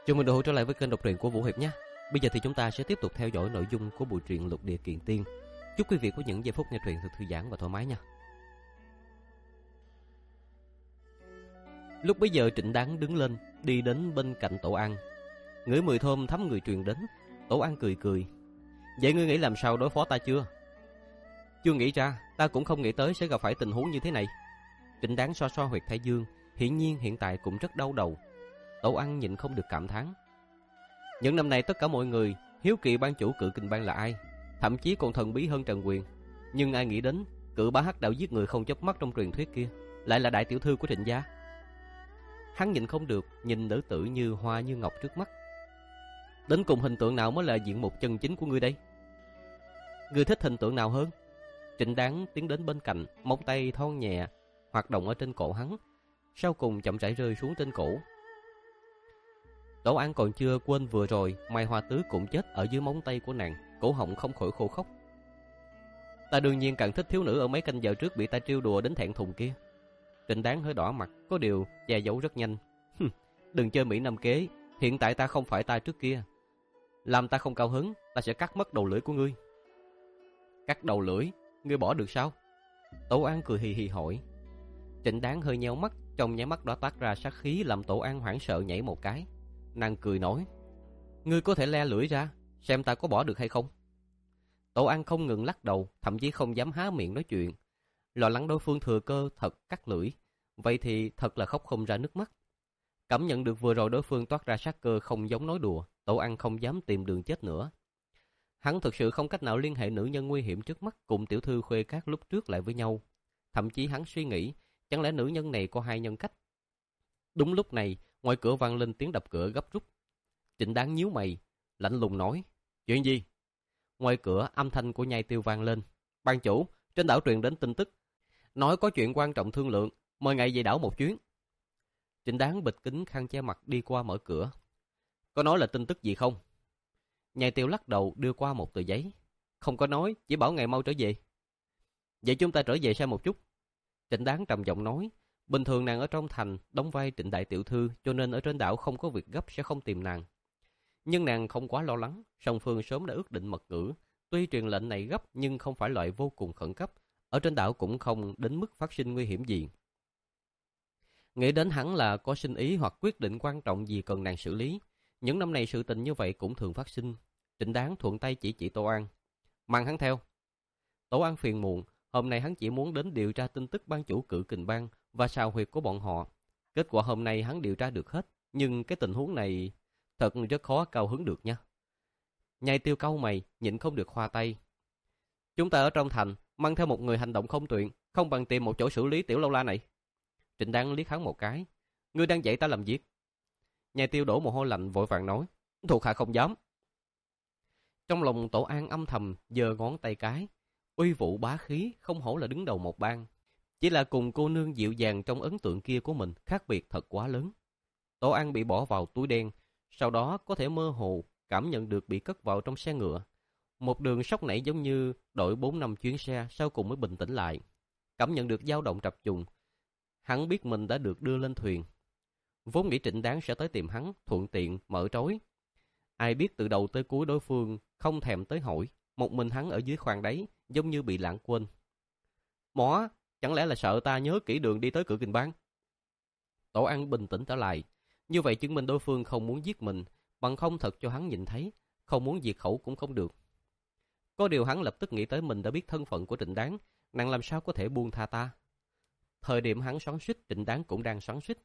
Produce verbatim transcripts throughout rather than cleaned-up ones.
Chào mừng đội hữu trở lại với kênh đọc truyện của Vũ Hiệp nhé. Bây giờ thì chúng ta sẽ tiếp tục theo dõi nội dung của bộ truyện Lục Địa Kiện Tiên. Chúc quý vị có những giây phút nghe truyện thật thư giãn và thoải mái nha. Lúc bấy giờ Trịnh Đáng đứng lên, đi đến bên cạnh Tổ An. Ngửi mùi thơm thấm người truyền đến, Tổ An cười cười. Vậy ngươi nghĩ làm sao đối phó ta chưa? Chưa nghĩ ra, ta cũng không nghĩ tới sẽ gặp phải tình huống như thế này. Trịnh Đáng xoa xoa huyệt thái dương, hiển nhiên hiện tại cũng rất đau đầu. Tổ An nhịn không được cảm thán. Những năm nay tất cả mọi người hiếu kỳ ban chủ Cự Kình Bang là ai, thậm chí còn thần bí hơn Trần Quyền. Nhưng ai nghĩ đến Cự Bá Hắc đạo giết người không chớp mắt trong truyền thuyết kia lại là đại tiểu thư của Trịnh gia. Hắn nhịn không được nhìn nữ tử như hoa như ngọc trước mắt. Đến cùng hình tượng nào mới là diện mục chân chính của ngươi đây? Ngươi thích hình tượng nào hơn? Trịnh Đáng tiến đến bên cạnh, móng tay thon nhẹ hoạt động ở trên cổ hắn, sau cùng chậm rãi rơi xuống trên cổ. Tổ An còn chưa quên vừa rồi Mai Hoa Tứ cũng chết ở dưới móng tay của nàng, cổ họng không khỏi khô khốc. Ta đương nhiên càng thích thiếu nữ ở mấy canh giờ trước bị ta trêu đùa đến thẹn thùng kia. Trịnh Đáng hơi đỏ mặt, có điều che giấu rất nhanh. Đừng chơi Mỹ Nam kế, hiện tại ta không phải ta trước kia. Làm ta không cao hứng, ta sẽ cắt mất đầu lưỡi của ngươi. Cắt đầu lưỡi? Ngươi bỏ được sao? Tổ An cười hì hì hỏi. Trịnh Đáng hơi nheo mắt, trong nháy mắt đó toát ra sát khí làm Tổ An hoảng sợ nhảy một cái. Nàng cười nói, ngươi có thể le lưỡi ra, xem ta có bỏ được hay không. Tổ An không ngừng lắc đầu, thậm chí không dám há miệng nói chuyện, lo lắng đối phương thừa cơ thật cắt lưỡi. Vậy thì thật là khóc không ra nước mắt. Cảm nhận được vừa rồi đối phương toát ra sát cơ không giống nói đùa, Tổ An không dám tìm đường chết nữa. Hắn thực sự không cách nào liên hệ nữ nhân nguy hiểm trước mắt cùng tiểu thư Khuê Cát lúc trước lại với nhau. Thậm chí hắn suy nghĩ, chẳng lẽ nữ nhân này có hai nhân cách? Đúng lúc này, ngoài cửa vang lên tiếng đập cửa gấp rút. Trịnh Đáng nhíu mày, lạnh lùng nói, chuyện gì? Ngoài cửa âm thanh của Nhai Tiêu vang lên. Ban chủ, trên đảo truyền đến tin tức, nói có chuyện quan trọng thương lượng, mời ngài về đảo một chuyến. Trịnh Đáng bịt kính khăn che mặt đi qua mở cửa. Có nói là tin tức gì không? Nhai Tiêu lắc đầu đưa qua một tờ giấy. Không có nói, chỉ bảo ngài mau trở về. Vậy chúng ta trở về xem một chút. Trịnh Đáng trầm giọng nói. Bình thường nàng ở trong thành đóng vai Trịnh đại tiểu thư, cho nên ở trên đảo không có việc gấp sẽ không tìm nàng. Nhưng nàng không quá lo lắng, song phương sớm đã ước định mật ngữ. Tuy truyền lệnh này gấp nhưng không phải loại vô cùng khẩn cấp, ở trên đảo cũng không đến mức phát sinh nguy hiểm gì. Nghĩ đến hẳn là có sinh ý hoặc quyết định quan trọng gì cần nàng xử lý. Những năm này sự tình như vậy cũng thường phát sinh. Trịnh Đáng thuận tay chỉ chỉ Tổ An, mang hắn theo. Tổ An phiền muộn, hôm nay hắn chỉ muốn đến điều tra tin tức ban chủ Cự Kình Bang và sào huyệt của bọn họ. Kết quả hôm nay hắn điều tra được hết, nhưng cái tình huống này thật rất khó cao hứng được nha. Nhai Tiêu cau mày, nhịn không được khoa tay. Chúng ta ở trong thành, mang theo một người hành động không tuyệt, không bằng tìm một chỗ xử lý tiểu lâu la này. Trịnh Đáng liếc hắn một cái. Ngươi đang dạy ta làm việc? Nhai Tiêu đổ mồ hôi lạnh vội vàng nói, thuộc hạ không dám. Trong lòng Tổ An âm thầm giơ ngón tay cái, uy vũ bá khí, không hổ là đứng đầu một bang. Chỉ là cùng cô nương dịu dàng trong ấn tượng kia của mình khác biệt thật quá lớn. Tổ An bị bỏ vào túi đen, sau đó có thể mơ hồ cảm nhận được bị cất vào trong xe ngựa. Một đường sốc nảy giống như đổi bốn năm chuyến xe, sau cùng mới bình tĩnh lại. Cảm nhận được dao động trập trùng, hắn biết mình đã được đưa lên thuyền. Vốn nghĩ Trịnh Đáng sẽ tới tìm hắn, thuận tiện mở trối. Ai biết từ đầu tới cuối đối phương không thèm tới hỏi, một mình hắn ở dưới khoang đáy, giống như bị lãng quên. Mỏ, chẳng lẽ là sợ ta nhớ kỹ đường đi tới Cự Kình Bang? Tổ An bình tĩnh trở lại, như vậy chứng minh đối phương không muốn giết mình, bằng không thật cho hắn nhìn thấy, không muốn diệt khẩu cũng không được. Có điều hắn lập tức nghĩ tới mình đã biết thân phận của Trịnh Đáng, nàng làm sao có thể buông tha ta. Thời điểm hắn xoắn xuýt, Trịnh Đáng cũng đang xoắn xuýt.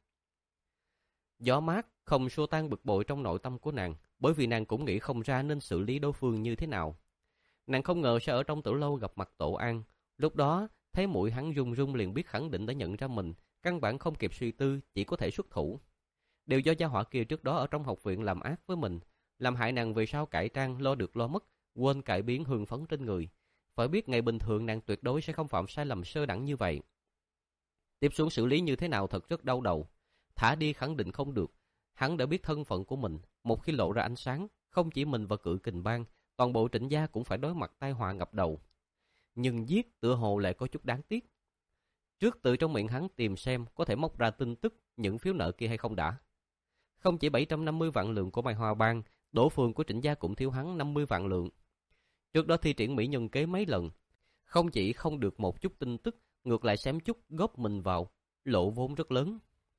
Gió mát không xua tan bực bội trong nội tâm của nàng, bởi vì nàng cũng nghĩ không ra nên xử lý đối phương như thế nào. Nàng không ngờ sẽ ở trong tử lâu gặp mặt Tổ An, lúc đó thấy mũi hắn run run liền biết khẳng định đã nhận ra mình, căn bản không kịp suy tư, chỉ có thể xuất thủ. Đều do gia hỏa kia trước đó ở trong học viện làm ác với mình, làm hại nàng về sau cải trang lo được lo mất, quên cải biến hưng phấn trên người. Phải biết ngày bình thường nàng tuyệt đối sẽ không phạm sai lầm sơ đẳng như vậy. Tiếp xuống xử lý như thế nào thật rất đau đầu. Thả đi khẳng định không được. Hắn đã biết thân phận của mình, một khi lộ ra ánh sáng, không chỉ mình và Cự Kình Bang, toàn bộ Trịnh gia cũng phải đối mặt tai họa ngập đầu. Nhưng giết tựa hồ lại có chút đáng tiếc. Trước từ trong miệng hắn tìm xem có thể móc ra tin tức những phiếu nợ kia hay không đã. Không chỉ bảy trăm năm mươi vạn lượng của Mai Hoa Bang, Đỗ Phương của Trịnh gia cũng thiếu hắn năm mươi vạn lượng. Trước đó thi triển mỹ nhân kế mấy lần, không chỉ không được một chút tin tức, ngược lại xém chút góp mình vào, lộ vốn rất lớn.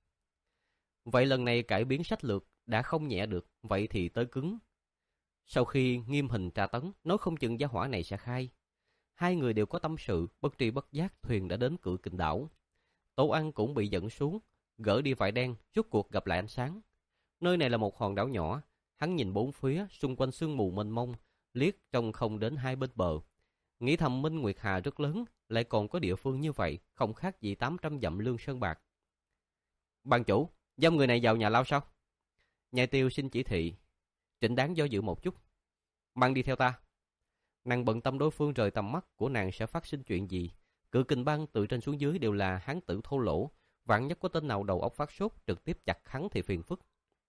Vậy lần này cải biến sách lược đã không nhẹ được, vậy thì tới cứng. Sau khi nghiêm hình tra tấn, nói không chừng gia hỏa này sẽ khai. Hai người đều có tâm sự, bất tri bất giác thuyền đã đến Cự Kình đảo. Tổ Ăn cũng bị dẫn xuống, gỡ đi vải đen, rốt cuộc gặp lại ánh sáng. Nơi này là một hòn đảo nhỏ, hắn nhìn bốn phía, xung quanh sương mù mênh mông, liếc trông không đến hai bên bờ. Nghĩ thầm Minh Nguyệt Hà rất lớn, lại còn có địa phương như vậy, không khác gì tám trăm dặm lương sơn bạc. Ban chủ, giam người này vào nhà lao sao? Nhai Tiêu xin chỉ thị. Trịnh Đáng do dự một chút. Mang đi theo ta. Nàng bận tâm đối phương rời tầm mắt của nàng sẽ phát sinh chuyện gì. Cự Kình Bang từ trên xuống dưới đều là hán tử thô lỗ, vạn nhất có tên nào đầu óc phát sốt trực tiếp chặt hắn thì phiền phức.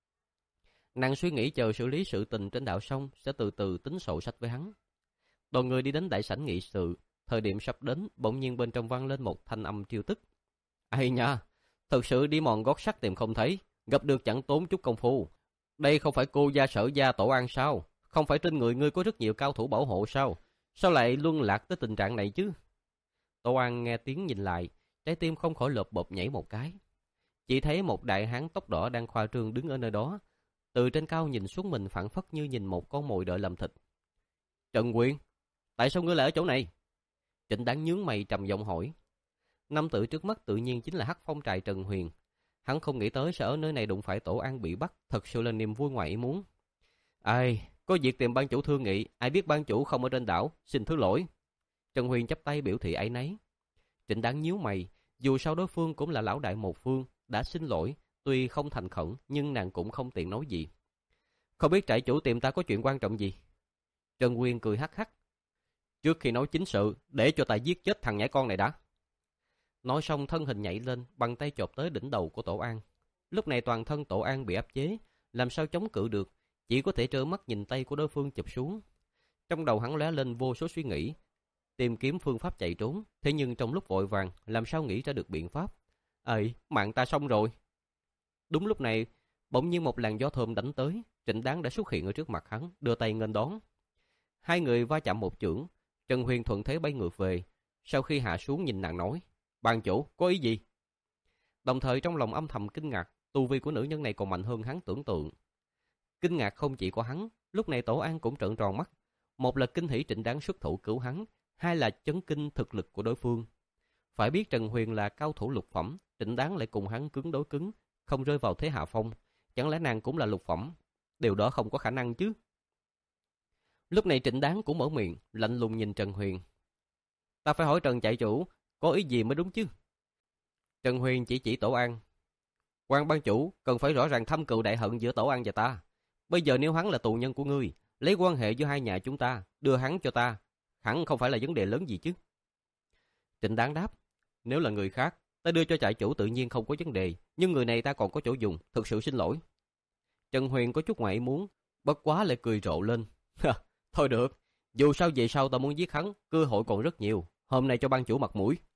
Nàng suy nghĩ chờ xử lý sự tình trên đảo xong sẽ từ từ tính sổ sách với hắn. Đoàn người đi đến đại sảnh nghị sự, thời điểm sắp đến, bỗng nhiên bên trong vang lên một thanh âm trêu tức. Ai nha, thật sự đi mòn gót sắt tìm không thấy, gặp được chẳng tốn chút công phu. Đây không phải cô gia Sở gia Tổ An sao? Không phải trên người ngươi có rất nhiều cao thủ bảo hộ sao? Sao lại luân lạc tới tình trạng này chứ? Tổ An nghe tiếng nhìn lại, trái tim không khỏi lợp bộp nhảy một cái. Chỉ thấy một đại hán tóc đỏ đang khoa trương đứng ở nơi đó, từ trên cao nhìn xuống mình phảng phất như nhìn một con mồi đợi làm thịt. Trần Quyền, tại sao ngươi lại ở chỗ này? Trịnh Đáng nhướng mày trầm giọng hỏi. Nam tử trước mắt tự nhiên chính là Hắc Phong Trại Trần Huyền. Hắn không nghĩ tới sẽ ở nơi này đụng phải Tổ An bị bắt, thật sự là niềm vui ngoài ý muốn. Ai, có việc tìm ban chủ thương nghị, ai biết ban chủ không ở trên đảo, xin thứ lỗi. Trần Huyền chắp tay biểu thị áy náy. Trịnh Đáng nhíu mày, dù sao đối phương cũng là lão đại một phương, đã xin lỗi, tuy không thành khẩn nhưng nàng cũng không tiện nói gì. Không biết trại chủ tìm ta có chuyện quan trọng gì? Trần Huyền cười hắc hắc. Trước khi nói chính sự, để cho ta giết chết thằng nhãi con này đã. Nói xong thân hình nhảy lên, bằng tay chộp tới đỉnh đầu của Tổ An. Lúc này toàn thân Tổ An bị áp chế, làm sao chống cự được, chỉ có thể trơ mắt nhìn tay của đối phương chụp xuống. Trong đầu hắn lóe lên vô số suy nghĩ, tìm kiếm phương pháp chạy trốn, thế nhưng trong lúc vội vàng, làm sao nghĩ ra được biện pháp. Ây, mạng ta xong rồi. Đúng lúc này, bỗng nhiên một làn gió thơm đánh tới, Trịnh Đáng đã xuất hiện ở trước mặt hắn, đưa tay nghênh đón. Hai người va chạm một chưởng, Trần Huyền thuận thế bay ngược về, sau khi hạ xuống nhìn nàng nói, ban chủ, có ý gì? Đồng thời trong lòng âm thầm kinh ngạc, tu vi của nữ nhân này còn mạnh hơn hắn tưởng tượng. Kinh ngạc không chỉ có hắn, lúc này Tổ An cũng trợn tròn mắt. Một là kinh hỉ Trịnh Đáng xuất thủ cứu hắn, hai là chấn kinh thực lực của đối phương. Phải biết Trần Huyền là cao thủ lục phẩm, Trịnh Đáng lại cùng hắn cứng đối cứng, không rơi vào thế hạ phong. Chẳng lẽ nàng cũng là lục phẩm? Điều đó không có khả năng chứ. Lúc này Trịnh Đáng cũng mở miệng, lạnh lùng nhìn Trần Huyền. Ta phải hỏi Trần trại chủ, có ý gì mới đúng chứ? Trần Huyền chỉ chỉ Tổ An. Quan ban chủ cần phải rõ ràng thâm cừu đại hận giữa Tổ An và ta. Bây giờ nếu hắn là tù nhân của ngươi, lấy quan hệ giữa hai nhà chúng ta, đưa hắn cho ta, hẳn không phải là vấn đề lớn gì chứ. Trịnh Đáng đáp, nếu là người khác, ta đưa cho trại chủ tự nhiên không có vấn đề, nhưng người này ta còn có chỗ dùng, thực sự xin lỗi. Trần Huyền có chút ngoại ý muốn, bất quá lại cười rộ lên. Thôi được, dù sao về sau ta muốn giết hắn, cơ hội còn rất nhiều, hôm nay cho ban chủ mặt mũi.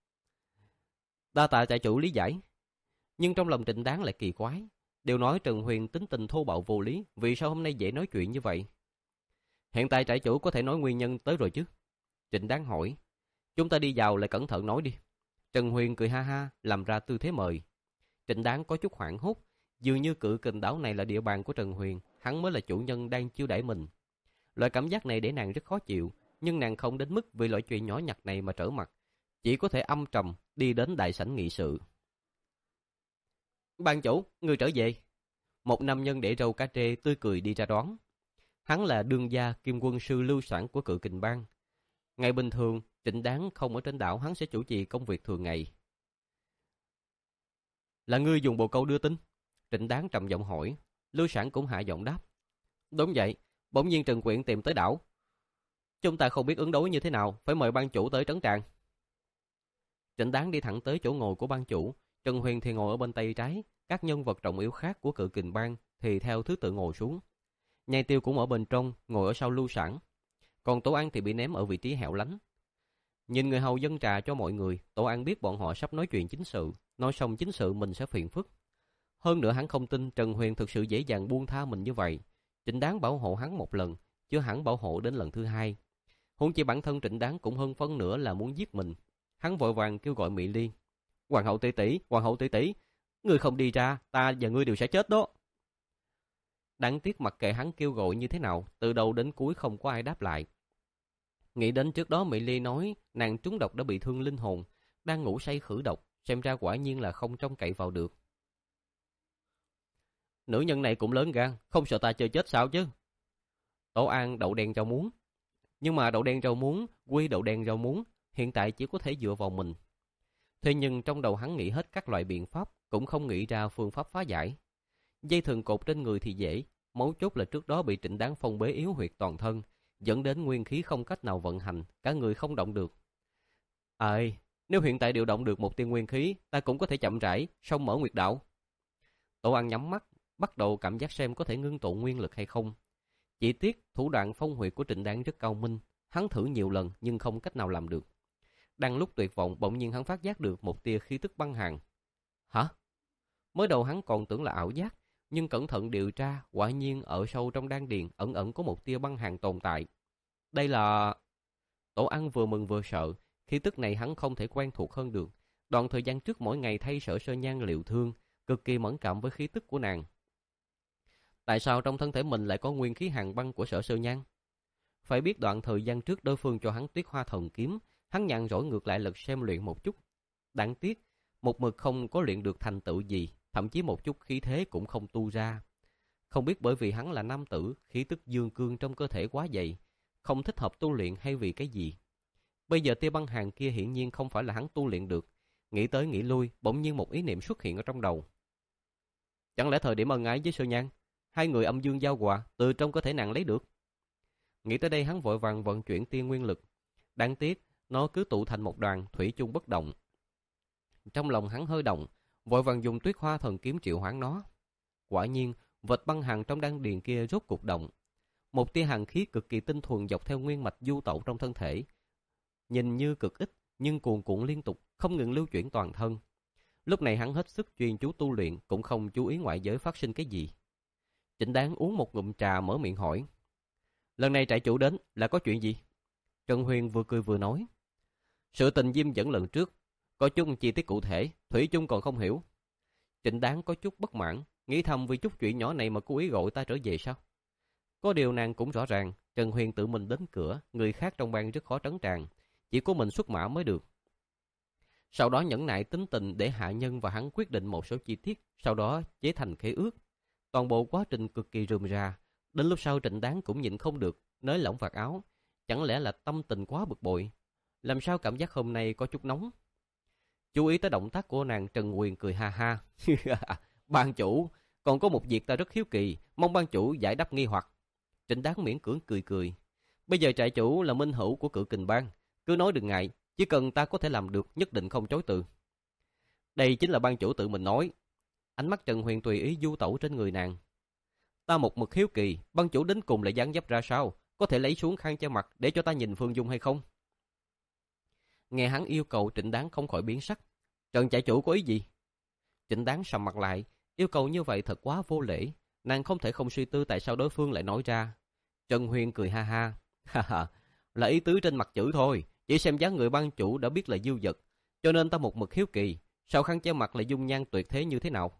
Đa tạ trại chủ lý giải. Nhưng trong lòng Trịnh Đáng lại kỳ quái, đều nói Trần Huyền tính tình thô bạo vô lý, vì sao hôm nay dễ nói chuyện như vậy? Hiện tại trại chủ có thể nói nguyên nhân tới rồi chứ? Trịnh Đáng hỏi. Chúng ta đi vào lại cẩn thận nói đi. Trần Huyền cười ha ha, làm ra tư thế mời. Trịnh Đáng có chút hoảng hốt, dường như Cự Kình đảo này là địa bàn của Trần Huyền, hắn mới là chủ nhân đang chiêu đãi mình. Loại cảm giác này để nàng rất khó chịu, nhưng nàng không đến mức vì loại chuyện nhỏ nhặt này mà trở mặt, chỉ có thể âm trầm đi đến đại sảnh nghị sự. Ban chủ, người trở về. Một nam nhân để râu cá trê tươi cười đi ra đón. Hắn là đương gia kim quân sư Lưu Soảng của Cự Kình Bang. Ngày bình thường, Trịnh Đáng không ở trên đảo, hắn sẽ chủ trì công việc thường ngày. Là ngươi dùng bồ câu đưa tin? Trịnh Đáng trầm giọng hỏi. Lưu Soảng cũng hạ giọng đáp. Đúng vậy, bỗng nhiên Trần Quyện tìm tới đảo. Chúng ta không biết ứng đối như thế nào, phải mời ban chủ tới trấn tràng. Trịnh Đáng đi thẳng tới chỗ ngồi của ban chủ, Trần Huyền thì ngồi ở bên tay trái, các nhân vật trọng yếu khác của Cự Kình Bang thì theo thứ tự ngồi xuống. Nhai Tiêu cũng ở bên trong, ngồi ở sau Lưu Soảng. Còn Tổ An thì bị ném ở vị trí hẻo lánh. Nhìn người hầu dâng trà cho mọi người, Tổ An biết bọn họ sắp nói chuyện chính sự, nói xong chính sự mình sẽ phiền phức. Hơn nữa hắn không tin Trần Huyền thực sự dễ dàng buông tha mình như vậy. Trịnh Đáng bảo hộ hắn một lần, chưa hẳn bảo hộ đến lần thứ hai. Huống chi bản thân Trịnh Đáng cũng hơn phân nửa là muốn giết mình. Hắn vội vàng kêu gọi Mỹ Liên. Hoàng hậu tỷ tỷ, hoàng hậu tỷ tỷ, ngươi không đi ra, ta và ngươi đều sẽ chết đó. Đáng tiếc mặc kệ hắn kêu gọi như thế nào, từ đầu đến cuối không có ai đáp lại. Nghĩ đến trước đó Mỹ Ly nói nàng trúng độc đã bị thương linh hồn, đang ngủ say khử độc, xem ra quả nhiên là không trông cậy vào được. Nữ nhân này cũng lớn gan, không sợ ta chơi chết sao chứ? Tổ An đậu đen rau muống. Nhưng mà đậu đen rau muống, quy đậu đen rau muống, hiện tại chỉ có thể dựa vào mình. Thế nhưng trong đầu hắn nghĩ hết các loại biện pháp, cũng không nghĩ ra phương pháp phá giải. Dây thừng cột trên người thì dễ, mấu chốt là trước đó bị Trịnh Đáng phong bế yếu huyệt toàn thân, dẫn đến nguyên khí không cách nào vận hành, cả người không động được. Ơi, à, nếu hiện tại điều động được một tia nguyên khí, ta cũng có thể chậm rãi, xong mở nguyệt đạo. Tổ An nhắm mắt, bắt đầu cảm giác xem có thể ngưng tụ nguyên lực hay không. Chỉ tiếc thủ đoạn phong huyệt của Trịnh Đáng rất cao minh, hắn thử nhiều lần nhưng không cách nào làm được. Đang lúc tuyệt vọng, bỗng nhiên hắn phát giác được một tia khí tức băng hàn. Hả? Mới đầu hắn còn tưởng là ảo giác, nhưng cẩn thận điều tra, quả nhiên ở sâu trong đan điền ẩn ẩn có một tia băng hàn tồn tại. Đây là... Tổ An vừa mừng vừa sợ, khí tức này hắn không thể quen thuộc hơn được. Đoạn thời gian trước mỗi ngày thay Sở Sơ Nhan liệu thương, cực kỳ mẫn cảm với khí tức của nàng. Tại sao trong thân thể mình lại có nguyên khí hàn băng của Sở Sơ Nhan? Phải biết đoạn thời gian trước đối phương cho hắn Tuyết Hoa Thần Kiếm, hắn nhàn rỗi ngược lại lật xem luyện một chút. Đáng tiếc, một mực không có luyện được thành tựu gì, thậm chí một chút khí thế cũng không tu ra. Không biết bởi vì hắn là nam tử, khí tức dương cương trong cơ thể quá dày, không thích hợp tu luyện hay vì cái gì. Bây giờ tia băng hàn kia hiển nhiên không phải là hắn tu luyện được. Nghĩ tới nghĩ lui, bỗng nhiên một ý niệm xuất hiện ở trong đầu. Chẳng lẽ thời điểm ân ái với Sơ Nhan, hai người âm dương giao hòa từ trong cơ thể nàng lấy được? Nghĩ tới đây hắn vội vàng vận chuyển tiên nguyên lực. Đáng tiếc, nó cứ tụ thành một đoàn, thủy chung bất động. Trong lòng hắn hơi động, vội vàng dùng Tuyết Hoa Thần Kiếm triệu hoán nó. Quả nhiên, vệt băng hàn trong đan điền kia rốt cuộc động. Một tia hàn khí cực kỳ tinh thuần dọc theo nguyên mạch du tẩu trong thân thể. Nhìn như cực ít, nhưng cuồn cuộn liên tục, không ngừng lưu chuyển toàn thân. Lúc này hắn hết sức chuyên chú tu luyện, cũng không chú ý ngoại giới phát sinh cái gì. Trịnh Đáng uống một ngụm trà mở miệng hỏi. Lần này trại chủ đến là có chuyện gì? Trần Huyền vừa cười vừa nói. Sự tình Diêm dẫn lần trước, có chút chi tiết cụ thể, Thủy chung còn không hiểu. Trịnh Đáng có chút bất mãn, nghĩ thầm vì chút chuyện nhỏ này mà cố ý gọi ta trở về sao? Có điều nàng cũng rõ ràng, Trần Huyền tự mình đến cửa, người khác trong bang rất khó trấn tràn, chỉ có mình xuất mã mới được. Sau đó nhẫn nại tính tình để hạ nhân và hắn quyết định một số chi tiết, sau đó chế thành khế ước. Toàn bộ quá trình cực kỳ rườm rà, đến lúc sau Trịnh Đáng cũng nhịn không được, nới lỏng vạt áo. Chẳng lẽ là tâm tình quá bực bội? Làm sao cảm giác hôm nay có chút nóng? Chú ý tới động tác của nàng, Trần Huyền cười ha ha. Ban chủ, còn có một việc ta rất hiếu kỳ, mong ban chủ giải đáp nghi hoặc. Trịnh Đáng miễn cưỡng cười cười. Bây giờ trại chủ là minh hữu của Cự Kình Bang, cứ nói đừng ngại, chỉ cần ta có thể làm được nhất định không chối từ. Đây chính là ban chủ tự mình nói. Ánh mắt Trần Huyền tùy ý du tẩu trên người nàng. Ta một mực hiếu kỳ, ban chủ đến cùng lại dáng dấp ra sao, có thể lấy xuống khăn che mặt để cho ta nhìn Phương Dung hay không? Nghe hắn yêu cầu, Trịnh Đáng không khỏi biến sắc. Trần trại chủ có ý gì? Trịnh Đáng sầm mặt lại, yêu cầu như vậy thật quá vô lễ, nàng không thể không suy tư tại sao đối phương lại nói ra. Trần Huyền cười ha ha. Ha ha, là ý tứ trên mặt chữ thôi, chỉ xem dáng người ban chủ đã biết là diêu vật, cho nên ta một mực hiếu kỳ, sao khăn che mặt lại dung nhan tuyệt thế như thế nào?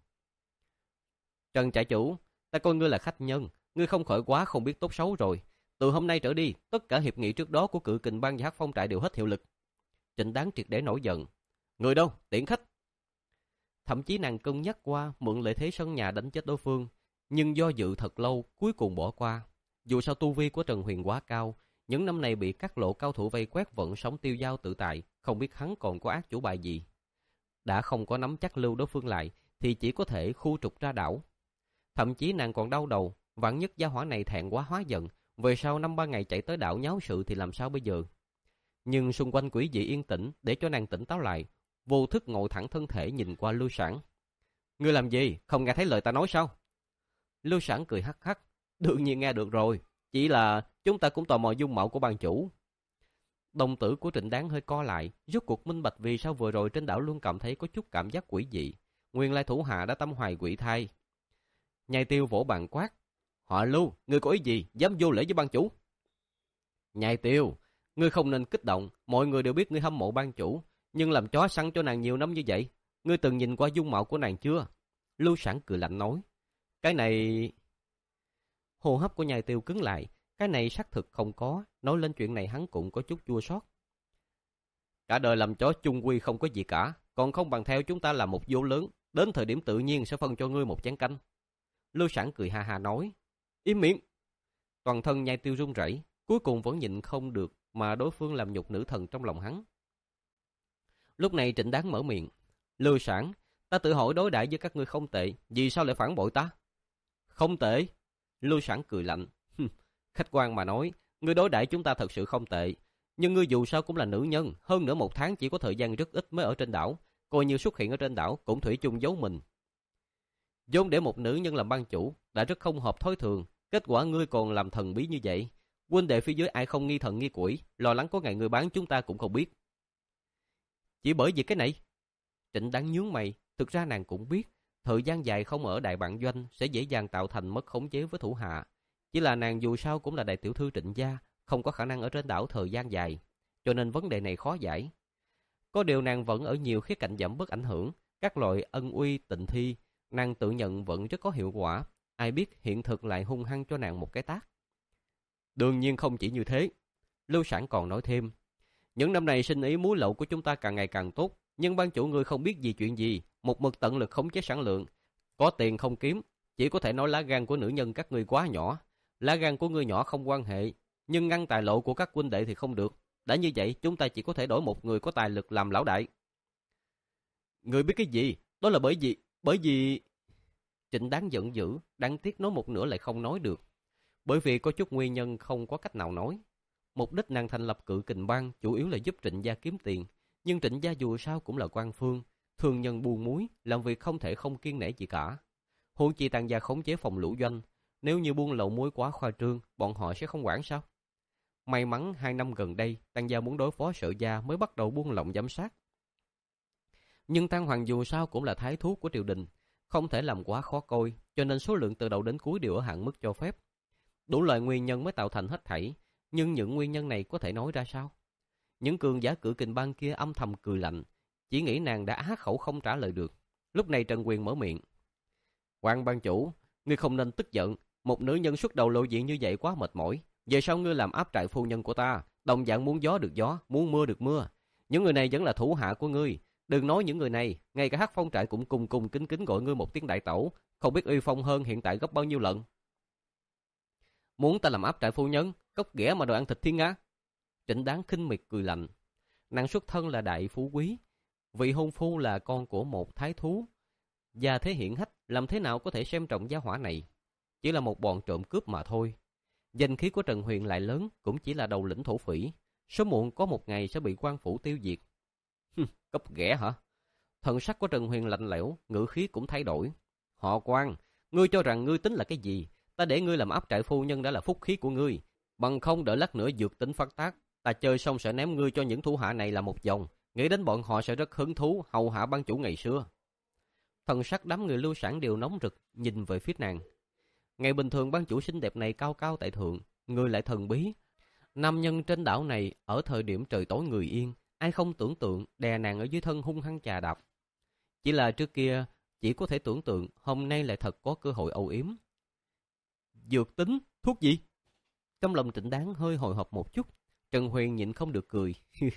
Trần trại chủ, ta coi ngươi là khách nhân, ngươi không khỏi quá không biết tốt xấu rồi. Từ hôm nay trở đi, tất cả hiệp nghị trước đó của Cự Kình Bang và Hắc Phong trại đều hết hiệu lực. Trịnh Đáng triệt để nổi giận. Người đâu? Tiễn khách. Thậm chí nàng cân nhắc qua mượn lợi thế sân nhà đánh chết đối phương, nhưng do dự thật lâu, cuối cùng bỏ qua. Dù sao tu vi của Trần Huyền quá cao, những năm này bị các lộ cao thủ vây quét vẫn sống tiêu dao tự tại, không biết hắn còn có ác chủ bài gì. Đã không có nắm chắc lưu đối phương lại, thì chỉ có thể khu trục ra đảo. Thậm chí nàng còn đau đầu, vạn nhất gia hỏa này thẹn quá hóa giận, về sau năm ba ngày chạy tới đảo nháo sự thì làm sao bây giờ? Nhưng xung quanh quỷ dị yên tĩnh, để cho nàng tỉnh táo lại, vô thức ngồi thẳng thân thể nhìn qua Lưu Sảng. Ngươi làm gì? Không nghe thấy lời ta nói sao? Lưu Sảng cười hắc hắc. Đương nhiên nghe được rồi, chỉ là chúng ta cũng tò mò dung mạo của ban chủ. Đồng tử của Trịnh Đáng hơi co lại, rốt cuộc minh bạch vì sao vừa rồi trên đảo luôn cảm thấy có chút cảm giác quỷ dị. nguyên lai thủ hạ đã tâm hoài quỷ thai. Nhai Tiêu vỗ bàn quát, họ Lưu, ngươi có ý gì, dám vô lễ với ban chủ? Nhai Tiêu, ngươi không nên kích động, mọi người đều biết ngươi hâm mộ ban chủ, nhưng làm chó săn cho nàng nhiều năm như vậy, ngươi từng nhìn qua dung mạo của nàng chưa? Lưu Sảng cười lạnh nói, cái này... Hô hấp của Nhai Tiêu cứng lại, cái này xác thực không có, nói lên chuyện này hắn cũng có chút chua xót. Cả đời làm chó chung quy không có gì cả, còn không bằng theo chúng ta làm một vô lớn, đến thời điểm tự nhiên sẽ phân cho ngươi một chén canh. Lưu Sảng cười ha ha nói, im miệng. Toàn thân Nhai Tiêu run rẩy, cuối cùng vẫn nhịn không được mà đối phương làm nhục nữ thần trong lòng hắn. Lúc này Trịnh Đáng mở miệng, Lưu Sảng, ta tự hỏi đối đãi với các ngươi không tệ, vì sao lại phản bội ta? Không tệ? Lưu Sảng cười lạnh, khách quan mà nói, ngươi đối đãi chúng ta thật sự không tệ, nhưng ngươi dù sao cũng là nữ nhân, hơn nữa một tháng chỉ có thời gian rất ít mới ở trên đảo, coi như xuất hiện ở trên đảo cũng thủy chung giấu mình. Vốn để một nữ nhân làm ban chủ đã rất không hợp thói thường, kết quả ngươi còn làm thần bí như vậy. Huynh đệ phía dưới ai không nghi thần nghi quỷ, lo lắng có ngày ngươi bán chúng ta cũng không biết. Chỉ bởi vì cái này? Trịnh Đáng nhướng mày, thực ra nàng cũng biết, thời gian dài không ở đại bản doanh sẽ dễ dàng tạo thành mất khống chế với thủ hạ. Chỉ là nàng dù sao cũng là đại tiểu thư Trịnh gia, không có khả năng ở trên đảo thời gian dài, cho nên vấn đề này khó giải. Có điều nàng vẫn ở nhiều khía cạnh giảm bớt ảnh hưởng, các loại ân uy tịnh thi, nàng tự nhận vẫn rất có hiệu quả, ai biết hiện thực lại hung hăng cho nàng một cái tát. Đương nhiên không chỉ như thế. Lưu Sảng còn nói thêm, những năm này sinh ý muối lậu của chúng ta càng ngày càng tốt, nhưng ban chủ ngươi không biết gì chuyện gì, một mực tận lực khống chế sản lượng, có tiền không kiếm, chỉ có thể nói lá gan của nữ nhân các ngươi quá nhỏ. Lá gan của ngươi nhỏ không quan hệ, nhưng ngăn tài lộ của các huynh đệ thì không được. Đã như vậy, chúng ta chỉ có thể đổi một người có tài lực làm lão đại. Ngươi biết cái gì? Đó là bởi vì... Bởi vì... Trịnh Đáng giận dữ, đáng tiếc nói một nửa lại không nói được. Bởi vì có chút nguyên nhân không có cách nào nói. Mục đích nàng thành lập Cự Kình Bang chủ yếu là giúp Trịnh gia kiếm tiền. Nhưng Trịnh gia dù sao cũng là quan phương, thường nhân buôn muối, làm việc không thể không kiêng nể gì cả. Huống chi Tang gia khống chế phòng lũ doanh, nếu như buôn lậu muối quá khoa trương, bọn họ sẽ không quản sao? May mắn hai năm gần đây, Tang gia muốn đối phó Sở gia mới bắt đầu buôn lậu giám sát. Nhưng Tang Hoàng dù sao cũng là thái thú của triều đình, không thể làm quá khó coi, cho nên số lượng từ đầu đến cuối đều ở hạn mức cho phép. Đủ loại nguyên nhân mới tạo thành hết thảy, nhưng những nguyên nhân này có thể nói ra sao? Những cường giả Cự Kình Bang kia âm thầm cười lạnh, chỉ nghĩ nàng đã á khẩu không trả lời được. Lúc này Trần Quyền mở miệng, Quan ban chủ, ngươi không nên tức giận, một nữ nhân xuất đầu lộ diện như vậy quá mệt mỏi. Về sau ngươi làm áp trại phu nhân của ta, đồng dạng muốn gió được gió, muốn mưa được mưa. Những người này vẫn là thủ hạ của ngươi. Đừng nói những người này, ngay cả Hắc Phong trại cũng cùng cùng kính kính gọi ngươi một tiếng đại tẩu, không biết uy phong hơn hiện tại gấp bao nhiêu lần. Muốn ta làm áp trại phu nhân, cốc ghẻ mà đòi ăn thịt thiên nga? Trịnh Đáng khinh miệt cười lạnh. Nàng xuất thân là đại phú quý, vị hôn phu là con của một thái thú, gia thế hiển hách, làm thế nào có thể xem trọng gia hỏa này? Chỉ là một bọn trộm cướp mà thôi. Danh khí của Trần Huyền lại lớn, cũng chỉ là đầu lĩnh thổ phỉ, sớm muộn có một ngày sẽ bị quan phủ tiêu diệt. Cốc ghẻ hả? Thần sắc của Trần Huyền lạnh lẽo, ngữ khí cũng thay đổi. Họ Quan, ngươi cho rằng ngươi tính là cái gì? Ta để ngươi làm áp trại phu nhân đã là phúc khí của ngươi, bằng không đợi lát nữa dược tính phát tác, ta chơi xong sẽ ném ngươi cho những thủ hạ này là một vòng, nghĩ đến bọn họ sẽ rất hứng thú hầu hạ ban chủ ngày xưa. Thần sắc đám người Lưu Sảng đều nóng rực nhìn về phía nàng. Ngày bình thường ban chủ xinh đẹp này cao cao tại thượng, người lại thần bí. Nam nhân trên đảo này ở thời điểm trời tối người yên, ai không tưởng tượng đè nàng ở dưới thân hung hăng chà đạp. Chỉ là trước kia chỉ có thể tưởng tượng, hôm nay lại thật có cơ hội âu yếm. Dược tính, thuốc gì? Trong lòng Trịnh Đáng hơi hồi hộp một chút, Trần Huyền nhịn không được cười.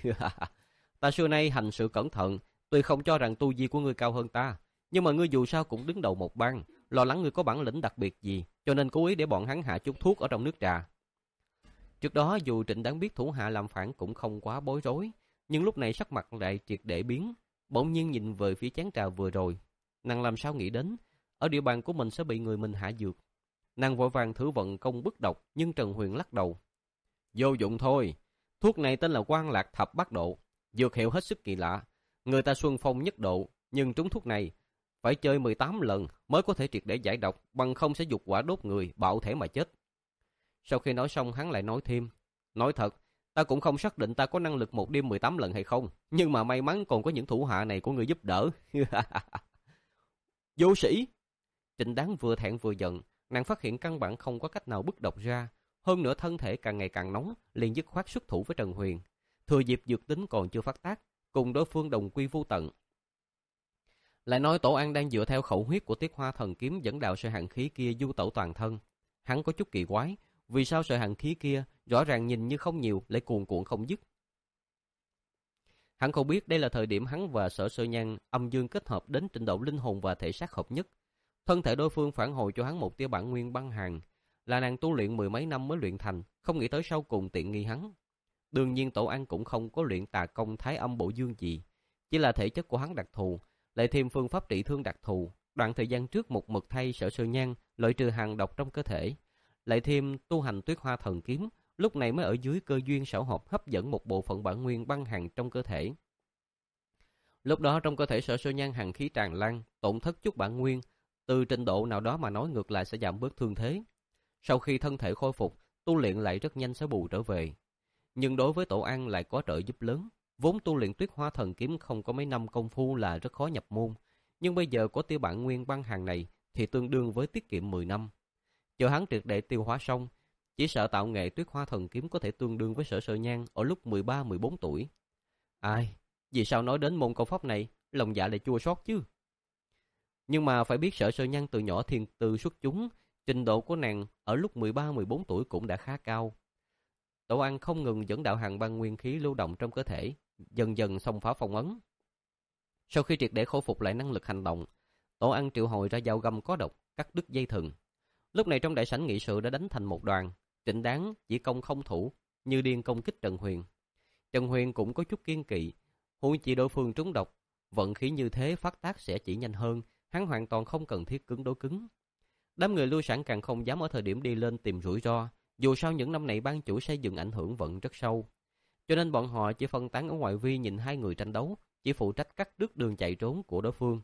Ta xưa nay hành sự cẩn thận, tuy không cho rằng tu vi của ngươi cao hơn ta, nhưng mà ngươi dù sao cũng đứng đầu một bang, lo lắng ngươi có bản lĩnh đặc biệt gì, cho nên cố ý để bọn hắn hạ chút thuốc ở trong nước trà. Trước đó dù Trịnh Đáng biết thủ hạ làm phản cũng không quá bối rối, nhưng lúc này sắc mặt lại triệt để biến, bỗng nhiên nhìn về phía chén trà vừa rồi. Nàng làm sao nghĩ đến, ở địa bàn của mình sẽ bị người mình hạ dược. Nàng vội vàng thử vận công bức độc, nhưng Trần Huyền lắc đầu. Vô dụng thôi, thuốc này tên là Quan Lạc Thập Bát Độ, dược hiệu hết sức kỳ lạ. Người ta xuân phong nhất độ, nhưng trúng thuốc này phải chơi mười tám lần mới có thể triệt để giải độc, bằng không sẽ dục quả đốt người, bạo thể mà chết. Sau khi nói xong hắn lại nói thêm, nói thật, ta cũng không xác định ta có năng lực một đêm mười tám lần hay không, nhưng mà may mắn còn có những thủ hạ này của người giúp đỡ. Vô sĩ! Trịnh Đáng vừa thẹn vừa giận, nàng phát hiện căn bản không có cách nào bứt độc ra. Hơn nữa thân thể càng ngày càng nóng, liền dứt khoát xuất thủ với Trần Huyền. Thừa dịp dược tính còn chưa phát tác, cùng đối phương đồng quy vô tận. Lại nói Tổ An đang dựa theo khẩu huyết của Tiết Hoa Thần Kiếm dẫn đạo sợi hàn khí kia du tẩu toàn thân. Hắn có chút kỳ quái, vì sao sợi hàn khí kia rõ ràng nhìn như không nhiều lại cuồn cuộn không dứt. Hắn không biết đây là thời điểm hắn và Sở Sơ Nhan âm dương kết hợp đến trình độ linh hồn và thể xác hợp nhất. Thân thể đối phương phản hồi cho hắn một tia bản nguyên băng hàn, là nàng tu luyện mười mấy năm mới luyện thành, không nghĩ tới sau cùng tiện nghi hắn. Đương nhiên Tổ An cũng không có luyện tà công thái âm bộ dương gì, chỉ là thể chất của hắn đặc thù, lại thêm phương pháp trị thương đặc thù. Đoạn thời gian trước một mực thay Sở Sơ Nhan loại trừ hàn độc trong cơ thể, lại thêm tu hành Tuyết Hoa Thần Kiếm, lúc này mới ở dưới cơ duyên xảo hợp hấp dẫn một bộ phận bản nguyên băng hàn trong cơ thể. Lúc đó trong cơ thể Sở Sơ Nhan hàn khí tràn lan, tổn thất chút bản nguyên, từ trình độ nào đó mà nói ngược lại sẽ giảm bớt thương thế. Sau khi thân thể khôi phục, tu luyện lại rất nhanh sẽ bù trở về. Nhưng đối với Tổ An lại có trợ giúp lớn. Vốn tu luyện Tuyết Hoa Thần Kiếm không có mấy năm công phu là rất khó nhập môn, nhưng bây giờ có tiêu bản nguyên băng hàn này thì tương đương với tiết kiệm mười năm. Chờ hắn triệt để tiêu hóa xong, chỉ sợ tạo nghệ Tuyết Hoa Thần Kiếm có thể tương đương với Sở Sơ Nhan ở lúc mười ba mười bốn tuổi. Ai, vì sao nói đến môn công pháp này, lòng dạ lại chua xót chứ? Nhưng mà phải biết Sở Sơ Nhan từ nhỏ thiên tư xuất chúng, trình độ của nàng ở lúc mười ba mười bốn tuổi cũng đã khá cao. Tổ An không ngừng dẫn đạo hàng băng nguyên khí lưu động trong cơ thể, dần dần xông phá phong ấn. Sau khi triệt để khôi phục lại năng lực hành động, Tổ An triệu hồi ra dao găm có độc, cắt đứt dây thừng. Lúc này trong đại sảnh nghị sự đã đánh thành một đoàn, Trịnh Đáng chỉ công không thủ, như điên công kích Trần Huyền. Trần Huyền cũng có chút kiên kỵ, huống chi đối phương trúng độc, vận khí như thế phát tác sẽ chỉ nhanh hơn, hắn hoàn toàn không cần thiết cứng đối cứng. Đám người lưu sản càng không dám ở thời điểm đi lên tìm rủi ro, dù sao những năm này ban chủ xây dựng ảnh hưởng vận rất sâu. Cho nên bọn họ chỉ phân tán ở ngoại vi nhìn hai người tranh đấu, chỉ phụ trách cắt đứt đường chạy trốn của đối phương.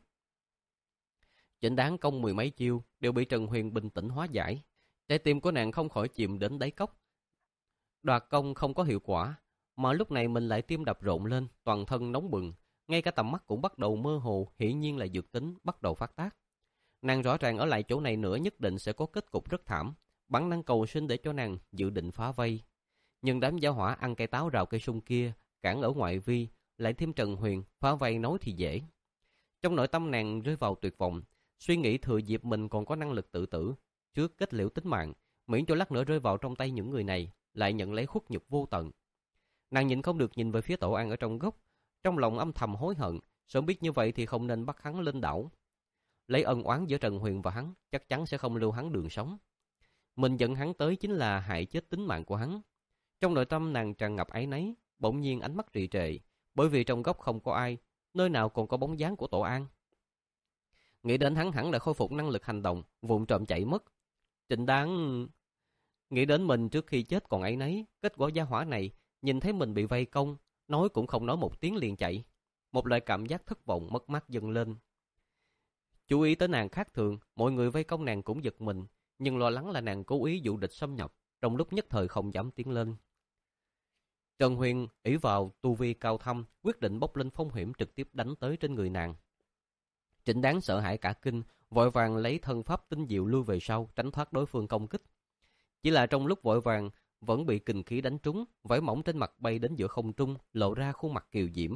Trịnh Đáng công mười mấy chiêu đều bị Trần Huyền bình tĩnh hóa giải, trái tim của nàng không khỏi chìm đến đáy cốc. Đoạt công không có hiệu quả, mà lúc này mình lại tim đập rộn lên, toàn thân nóng bừng, ngay cả tầm mắt cũng bắt đầu mơ hồ, hiển nhiên là dược tính bắt đầu phát tác. Nàng rõ ràng ở lại chỗ này nữa nhất định sẽ có kết cục rất thảm, bản năng cầu sinh để cho nàng dự định phá vây. Nhưng đám gia hỏa ăn cây táo rào cây sung kia cản ở ngoại vi, lại thêm Trần Huyền, phá vây nói thì dễ. Trong nội tâm nàng rơi vào tuyệt vọng, suy nghĩ thừa dịp mình còn có năng lực tự tử, trước kết liễu tính mạng, miễn cho lát nữa rơi vào trong tay những người này, lại nhận lấy khuất nhục vô tận. Nàng nhịn không được nhìn về phía Tổ An ở trong góc, trong lòng âm thầm hối hận, sớm biết như vậy thì không nên bắt hắn lên đảo. Lấy ân oán giữa Trần Huyền và hắn, chắc chắn sẽ không lưu hắn đường sống. Mình dẫn hắn tới chính là hại chết tính mạng của hắn. Trong nội tâm nàng tràn ngập áy náy, bỗng nhiên ánh mắt trì trệ, bởi vì trong góc không có ai, nơi nào còn có bóng dáng của Tổ An. Nghĩ đến hắn hẳn đã khôi phục năng lực hành động, vụng trộm chạy mất. Trịnh Đáng nghĩ đến mình trước khi chết còn áy náy, kết quả gia hỏa này nhìn thấy mình bị vây công, nói cũng không nói một tiếng liền chạy. Một loại cảm giác thất vọng mất mát dâng lên. Chú ý tới nàng khác thường, mọi người vây công nàng cũng giật mình, nhưng lo lắng là nàng cố ý dụ địch xâm nhập, trong lúc nhất thời không dám tiến lên. Trần Huyền ỷ vào tu vi cao thâm, quyết định bốc lên phong hiểm trực tiếp đánh tới trên người nàng. Trịnh Đáng sợ hãi cả kinh, vội vàng lấy thân pháp tinh diệu lui về sau, tránh thoát đối phương công kích. Chỉ là trong lúc vội vàng, vẫn bị kình khí đánh trúng, vải mỏng trên mặt bay đến giữa không trung, lộ ra khuôn mặt kiều diễm.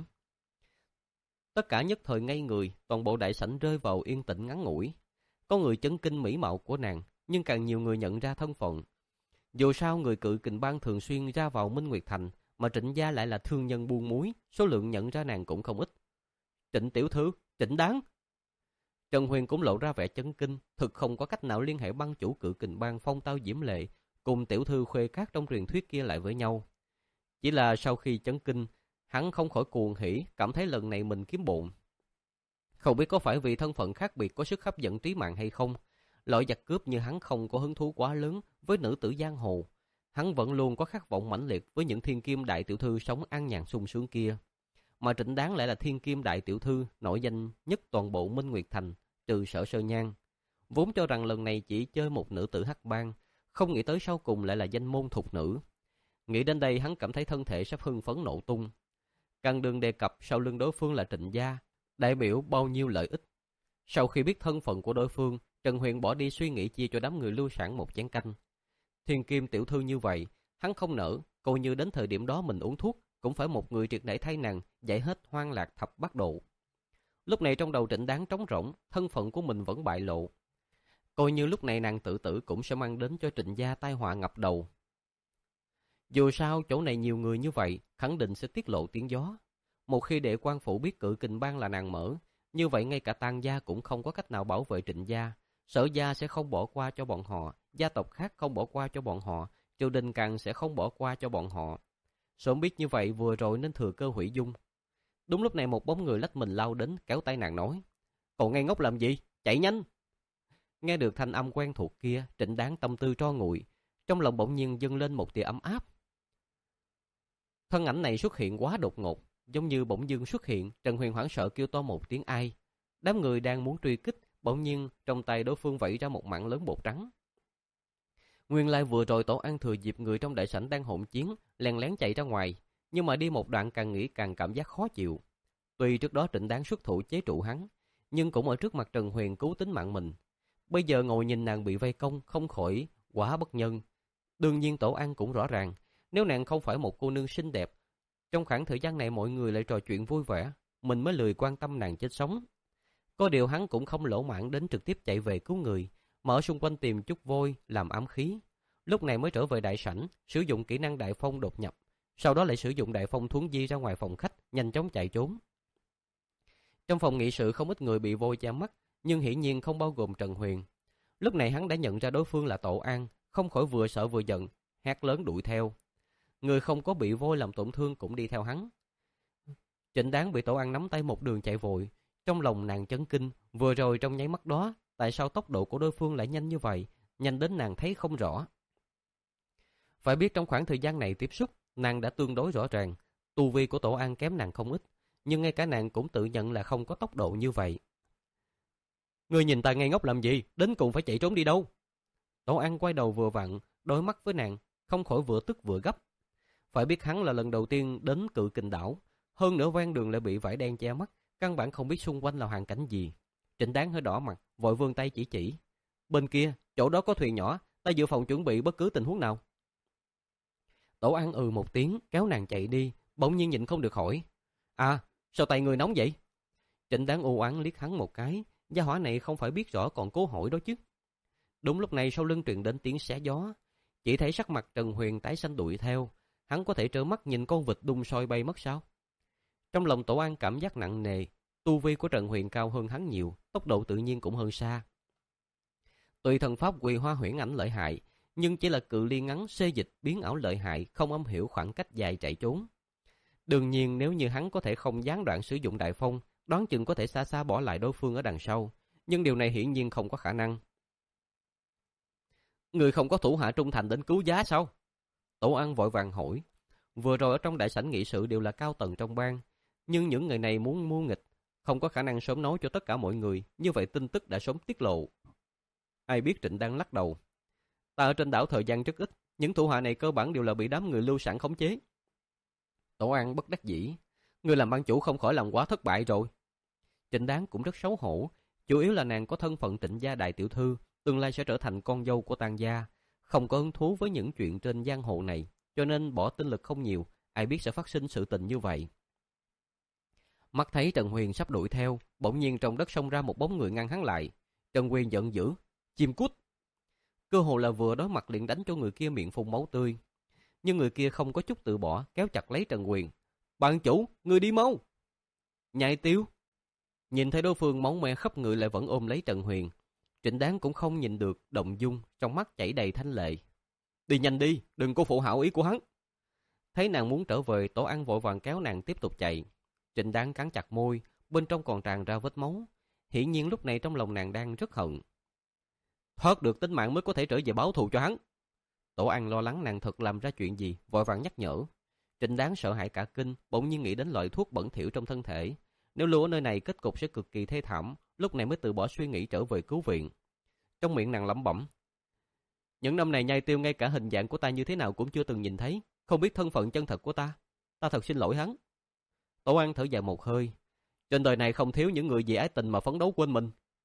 Tất cả nhất thời ngây người, toàn bộ đại sảnh rơi vào yên tĩnh ngắn ngủi. Có người chấn kinh mỹ mạo của nàng, nhưng càng nhiều người nhận ra thân phận. Dù sao người cự kình bang thường xuyên ra vào Minh Nguyệt Thành, mà Trịnh gia lại là thương nhân buôn muối, số lượng nhận ra nàng cũng không ít. Trịnh tiểu thư, Trịnh Đáng. Trần Huyền cũng lộ ra vẻ chấn kinh, thực không có cách nào liên hệ bang chủ cự kình bang phong tao diễm lệ cùng tiểu thư khuê các trong truyền thuyết kia lại với nhau. Chỉ là sau khi chấn kinh, hắn không khỏi cuồng hỉ, cảm thấy lần này mình kiếm bộn. Không biết có phải vì thân phận khác biệt có sức hấp dẫn trí mạng hay không, loại giặc cướp như hắn không có hứng thú quá lớn với nữ tử giang hồ. Hắn vẫn luôn có khát vọng mãnh liệt với những thiên kim đại tiểu thư sống an nhàn sung sướng kia. Mà Trịnh Đáng lại là thiên kim đại tiểu thư nổi danh nhất toàn bộ Minh Nguyệt Thành, trừ Sở Sơ Nhan. Vốn cho rằng lần này chỉ chơi một nữ tử hắc bang, không nghĩ tới sau cùng lại là danh môn thục nữ. Nghĩ đến đây hắn cảm thấy thân thể sắp hưng phấn nổ tung. Càng đừng đề cập sau lưng đối phương là Trịnh gia, đại biểu bao nhiêu lợi ích. Sau khi biết thân phận của đối phương, Trần Huyền bỏ đi suy nghĩ chia cho đám người Lưu Sản một chén canh. Thiên Kim tiểu thư như vậy, hắn không nỡ, coi như đến thời điểm đó mình uống thuốc, cũng phải một người triệt để thay nàng dạy hết Hoang Lạc thập bát độ. Lúc này trong đầu Trịnh Đáng trống rỗng, thân phận của mình vẫn bại lộ. Coi như lúc này nàng tự tử cũng sẽ mang đến cho Trịnh gia tai họa ngập đầu. Dù sao chỗ này nhiều người như vậy, khẳng định sẽ tiết lộ tiếng gió. Một khi để quan phủ biết Cự Kình Bang là nàng mở, như vậy ngay cả Tang gia cũng không có cách nào bảo vệ Trịnh gia. Sở gia sẽ không bỏ qua cho bọn họ, gia tộc khác không bỏ qua cho bọn họ, triều đình càng sẽ không bỏ qua cho bọn họ. Sớm biết như vậy vừa rồi nên thừa cơ hủy dung. Đúng lúc này một bóng người lách mình lao đến kéo tay nàng nói: "Cậu ngây ngốc làm gì? Chạy nhanh!" Nghe được thanh âm quen thuộc kia, Trịnh Đáng tâm tư tro nguội, trong lòng bỗng nhiên dâng lên một tia ấm áp. Thân ảnh này xuất hiện quá đột ngột, giống như bỗng dưng xuất hiện. Trần Huyền hoảng sợ kêu to một tiếng ai. Đám người đang muốn truy kích, bỗng nhiên trong tay đối phương vẩy ra một mảng lớn bột trắng. Nguyên lai vừa rồi Tổ An thừa dịp người trong đại sảnh đang hỗn chiến, lén lén chạy ra ngoài, nhưng mà đi một đoạn càng nghĩ càng cảm giác khó chịu. Tuy trước đó Trịnh Đáng xuất thủ chế trụ hắn, nhưng cũng ở trước mặt Trần Huyền cứu tính mạng mình. Bây giờ ngồi nhìn nàng bị vây công, không khỏi quá bất nhân. Đương nhiên Tổ An cũng rõ ràng, nếu nàng không phải một cô nương xinh đẹp, trong khoảng thời gian này mọi người lại trò chuyện vui vẻ, mình mới lười quan tâm nàng chết sống. Có điều hắn cũng không lỗ mãng đến trực tiếp chạy về cứu người, mở xung quanh tìm chút vôi làm ám khí. Lúc này mới trở về đại sảnh, sử dụng kỹ năng đại phong đột nhập, sau đó lại sử dụng đại phong thuấn di ra ngoài phòng khách, nhanh chóng chạy trốn. Trong phòng nghị sự không ít người bị vôi che mắt, nhưng hiển nhiên không bao gồm Trần Huyền. Lúc này hắn đã nhận ra đối phương là Tổ An, không khỏi vừa sợ vừa giận, hét lớn đuổi theo. Người không có bị vôi làm tổn thương cũng đi theo hắn. Trịnh Đáng bị Tổ An nắm tay một đường chạy vội, trong lòng nàng chấn kinh, vừa rồi trong nháy mắt đó, tại sao tốc độ của đối phương lại nhanh như vậy, nhanh đến nàng thấy không rõ. Phải biết trong khoảng thời gian này tiếp xúc, nàng đã tương đối rõ ràng, tu vi của Tổ An kém nàng không ít, nhưng ngay cả nàng cũng tự nhận là không có tốc độ như vậy. Ngươi nhìn ta ngây ngốc làm gì, đến cùng phải chạy trốn đi đâu? Tổ An quay đầu vừa vặn, đối mắt với nàng, không khỏi vừa tức vừa gấp. Phải biết hắn là lần đầu tiên đến Cự Kình đảo, hơn nữa ven đường lại bị vải đen che mắt, căn bản không biết xung quanh là hoàn cảnh gì. Trịnh Đáng hơi đỏ mặt, vội vươn tay chỉ chỉ. Bên kia, chỗ đó có thuyền nhỏ, ta dự phòng chuẩn bị bất cứ tình huống nào. Tổ An ừ một tiếng, kéo nàng chạy đi, bỗng nhiên nhịn không được hỏi: À, sao tay người nóng vậy? Trịnh Đáng u oán liếc hắn một cái, gia hỏa này không phải biết rõ còn cố hỏi đó chứ. Đúng lúc này sau lưng truyền đến tiếng xé gió, chỉ thấy sắc mặt Trần Huyền tái xanh đuổi theo, hắn có thể trơ mắt nhìn con vịt đung soi bay mất sao? Trong lòng Tổ An cảm giác nặng nề, tu vi của Trần Huyền cao hơn hắn nhiều, tốc độ tự nhiên cũng hơn xa. Tuy thần pháp Quỳ Hoa Huyễn Ảnh lợi hại, nhưng chỉ là cự ly ngắn xê dịch biến ảo lợi hại, không âm hiểu khoảng cách dài chạy trốn. Đương nhiên nếu như hắn có thể không gián đoạn sử dụng đại phong, đoán chừng có thể xa xa bỏ lại đối phương ở đằng sau, nhưng điều này hiển nhiên không có khả năng. Người không có thủ hạ trung thành đến cứu giá sao? Tổ An vội vàng hỏi. Vừa rồi ở trong đại sảnh nghị sự đều là cao tầng trong bang, nhưng những người này muốn mua nghịch, không có khả năng sớm nói cho tất cả mọi người, như vậy tin tức đã sớm tiết lộ. Ai biết Trịnh đang lắc đầu. Ta ở trên đảo thời gian rất ít, những thủ hạ này cơ bản đều là bị đám người Lưu Sản khống chế. Tổ An bất đắc dĩ. Người làm ban chủ không khỏi làm quá thất bại rồi. Trịnh Đáng cũng rất xấu hổ, chủ yếu là nàng có thân phận Trịnh gia đại tiểu thư, tương lai sẽ trở thành con dâu của Tang gia, không có hứng thú với những chuyện trên giang hồ này, cho nên bỏ tinh lực không nhiều, ai biết sẽ phát sinh sự tình như vậy. Mắt thấy Trần Huyền sắp đuổi theo, bỗng nhiên trong đất xông ra một bóng người ngăn hắn lại. Trần Huyền giận dữ, chim cút. Cơ hồ là vừa đối mặt liền đánh cho người kia miệng phun máu tươi. Nhưng người kia không có chút từ bỏ, kéo chặt lấy Trần Huyền. Bạn chủ, người đi mau. Nhai Tiêu. Nhìn thấy đối phương máu me khắp người lại vẫn ôm lấy Trần Huyền, Trịnh Đáng cũng không nhìn được, động dung, trong mắt chảy đầy thanh lệ. Đi nhanh đi, đừng có phụ hảo ý của hắn. Thấy nàng muốn trở về, Tổ An vội vàng kéo nàng tiếp tục chạy. Trịnh Đáng cắn chặt môi, bên trong còn tràn ra vết máu. Hiển nhiên lúc này trong lòng nàng đang rất hận. Thoát được tính mạng mới có thể trở về báo thù cho hắn. Tổ An lo lắng nàng thật làm ra chuyện gì, vội vàng nhắc nhở. Trịnh Đáng sợ hãi cả kinh, bỗng nhiên nghĩ đến loại thuốc bẩn thỉu trong thân thể. Nếu lưu ở nơi này kết cục sẽ cực kỳ thê thảm, lúc này mới từ bỏ suy nghĩ trở về cứu viện. Trong miệng nàng lẩm bẩm. Những năm này Nhai Tiêu ngay cả hình dạng của ta như thế nào cũng chưa từng nhìn thấy, không biết thân phận chân thật của ta. Ta thật xin lỗi hắn. Tổ An thở dài một hơi. Trên đời này không thiếu những người vì ái tình mà phấn đấu quên mình.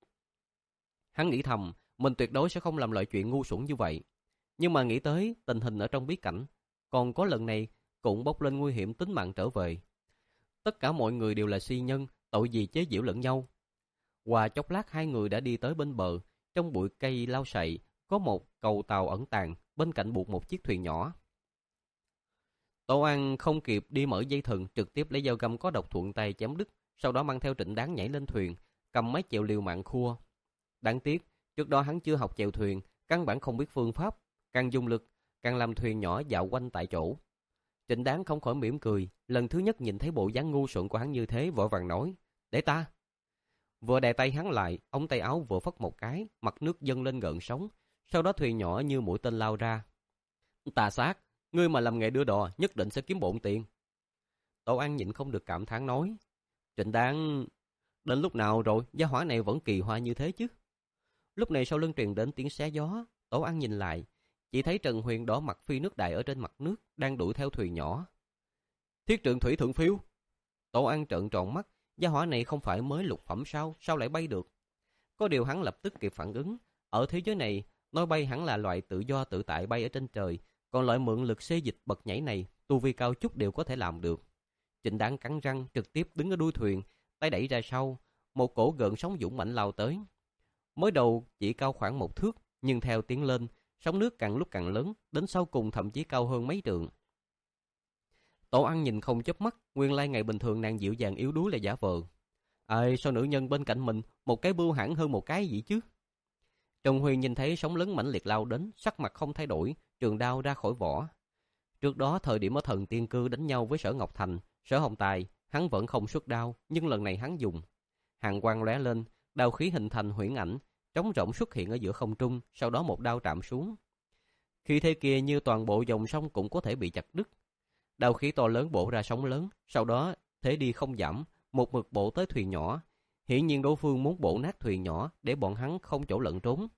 Hắn nghĩ thầm, mình tuyệt đối sẽ không làm loại chuyện ngu xuẩn như vậy. Nhưng mà nghĩ tới tình hình ở trong bí cảnh, còn có lần này cũng bốc lên nguy hiểm tính mạng trở về. Tất cả mọi người đều là si nhân, tội gì chế giễu lẫn nhau. Qua chốc lát hai người đã đi tới bên bờ, trong bụi cây lao sậy có một cầu tàu ẩn tàng, bên cạnh buộc một chiếc thuyền nhỏ. Tổ An không kịp đi mở dây thừng, trực tiếp lấy dao găm có độc thuận tay chém đứt, sau đó mang theo Trịnh Đáng nhảy lên thuyền, cầm máy chèo liều mạng khua. Đáng tiếc, trước đó hắn chưa học chèo thuyền, căn bản không biết phương pháp, càng dùng lực, càng làm thuyền nhỏ dạo quanh tại chỗ. Trịnh Đáng không khỏi mỉm cười, lần thứ nhất nhìn thấy bộ dáng ngu xuẩn của hắn như thế, vội vàng nói: "Để ta." Vừa đè tay hắn lại, ống tay áo vừa phất một cái, mặt nước dâng lên gợn sóng, sau đó thuyền nhỏ như mũi tên lao ra. "Tà sát, ngươi mà làm nghề đưa đò, nhất định sẽ kiếm bộn tiền." Tổ An nhịn không được cảm thán nói: "Trịnh Đáng, đến lúc nào rồi, gia hỏa này vẫn kỳ hoa như thế chứ?" Lúc này sau lưng truyền đến tiếng xé gió, Tổ An nhìn lại, chỉ thấy Trần Huyền đỏ mặt phi nước đại ở trên mặt nước, đang đuổi theo thuyền nhỏ. "Thiết Trượng Thủy Thượng Phiêu!" Tổ An trợn tròn mắt, gia hỏa này không phải mới lục phẩm sao, sao lại bay được? Có điều hắn lập tức kịp phản ứng, ở thế giới này, nói bay hẳn là loại tự do tự tại bay ở trên trời, còn loại mượn lực xê dịch bật nhảy này, tu vi cao chút đều có thể làm được. Trịnh Đáng cắn răng trực tiếp đứng ở đuôi thuyền, tay đẩy ra sau, một cổ gợn sóng dũng mãnh lao tới. Mới đầu chỉ cao khoảng một thước, nhưng theo tiến lên, sóng nước càng lúc càng lớn, đến sau cùng thậm chí cao hơn mấy trượng. Tổ Ăn nhìn không chớp mắt, nguyên lai ngày bình thường nàng dịu dàng yếu đuối là giả vờ. Ai, sao nữ nhân bên cạnh mình một cái bưu hãn hơn một cái gì chứ? Trần Huyền nhìn thấy sóng lớn mãnh liệt lao đến, sắc mặt không thay đổi, trường đao ra khỏi vỏ. Trước đó thời điểm ở Thần Tiên Cư đánh nhau với Sở Ngọc Thành, Sở Hồng Tài, hắn vẫn không xuất đao, nhưng lần này hắn dùng. Hàn quang lóe lên, đao khí hình thành huyễn ảnh, trống rỗng xuất hiện ở giữa không trung, sau đó một đao chạm xuống. Khi thế kia như toàn bộ dòng sông cũng có thể bị chặt đứt. Đao khí to lớn bổ ra sóng lớn, sau đó thế đi không giảm, một mực bổ tới thuyền nhỏ. Hiển nhiên đối phương muốn bổ nát thuyền nhỏ để bọn hắn không chỗ lẫn trốn.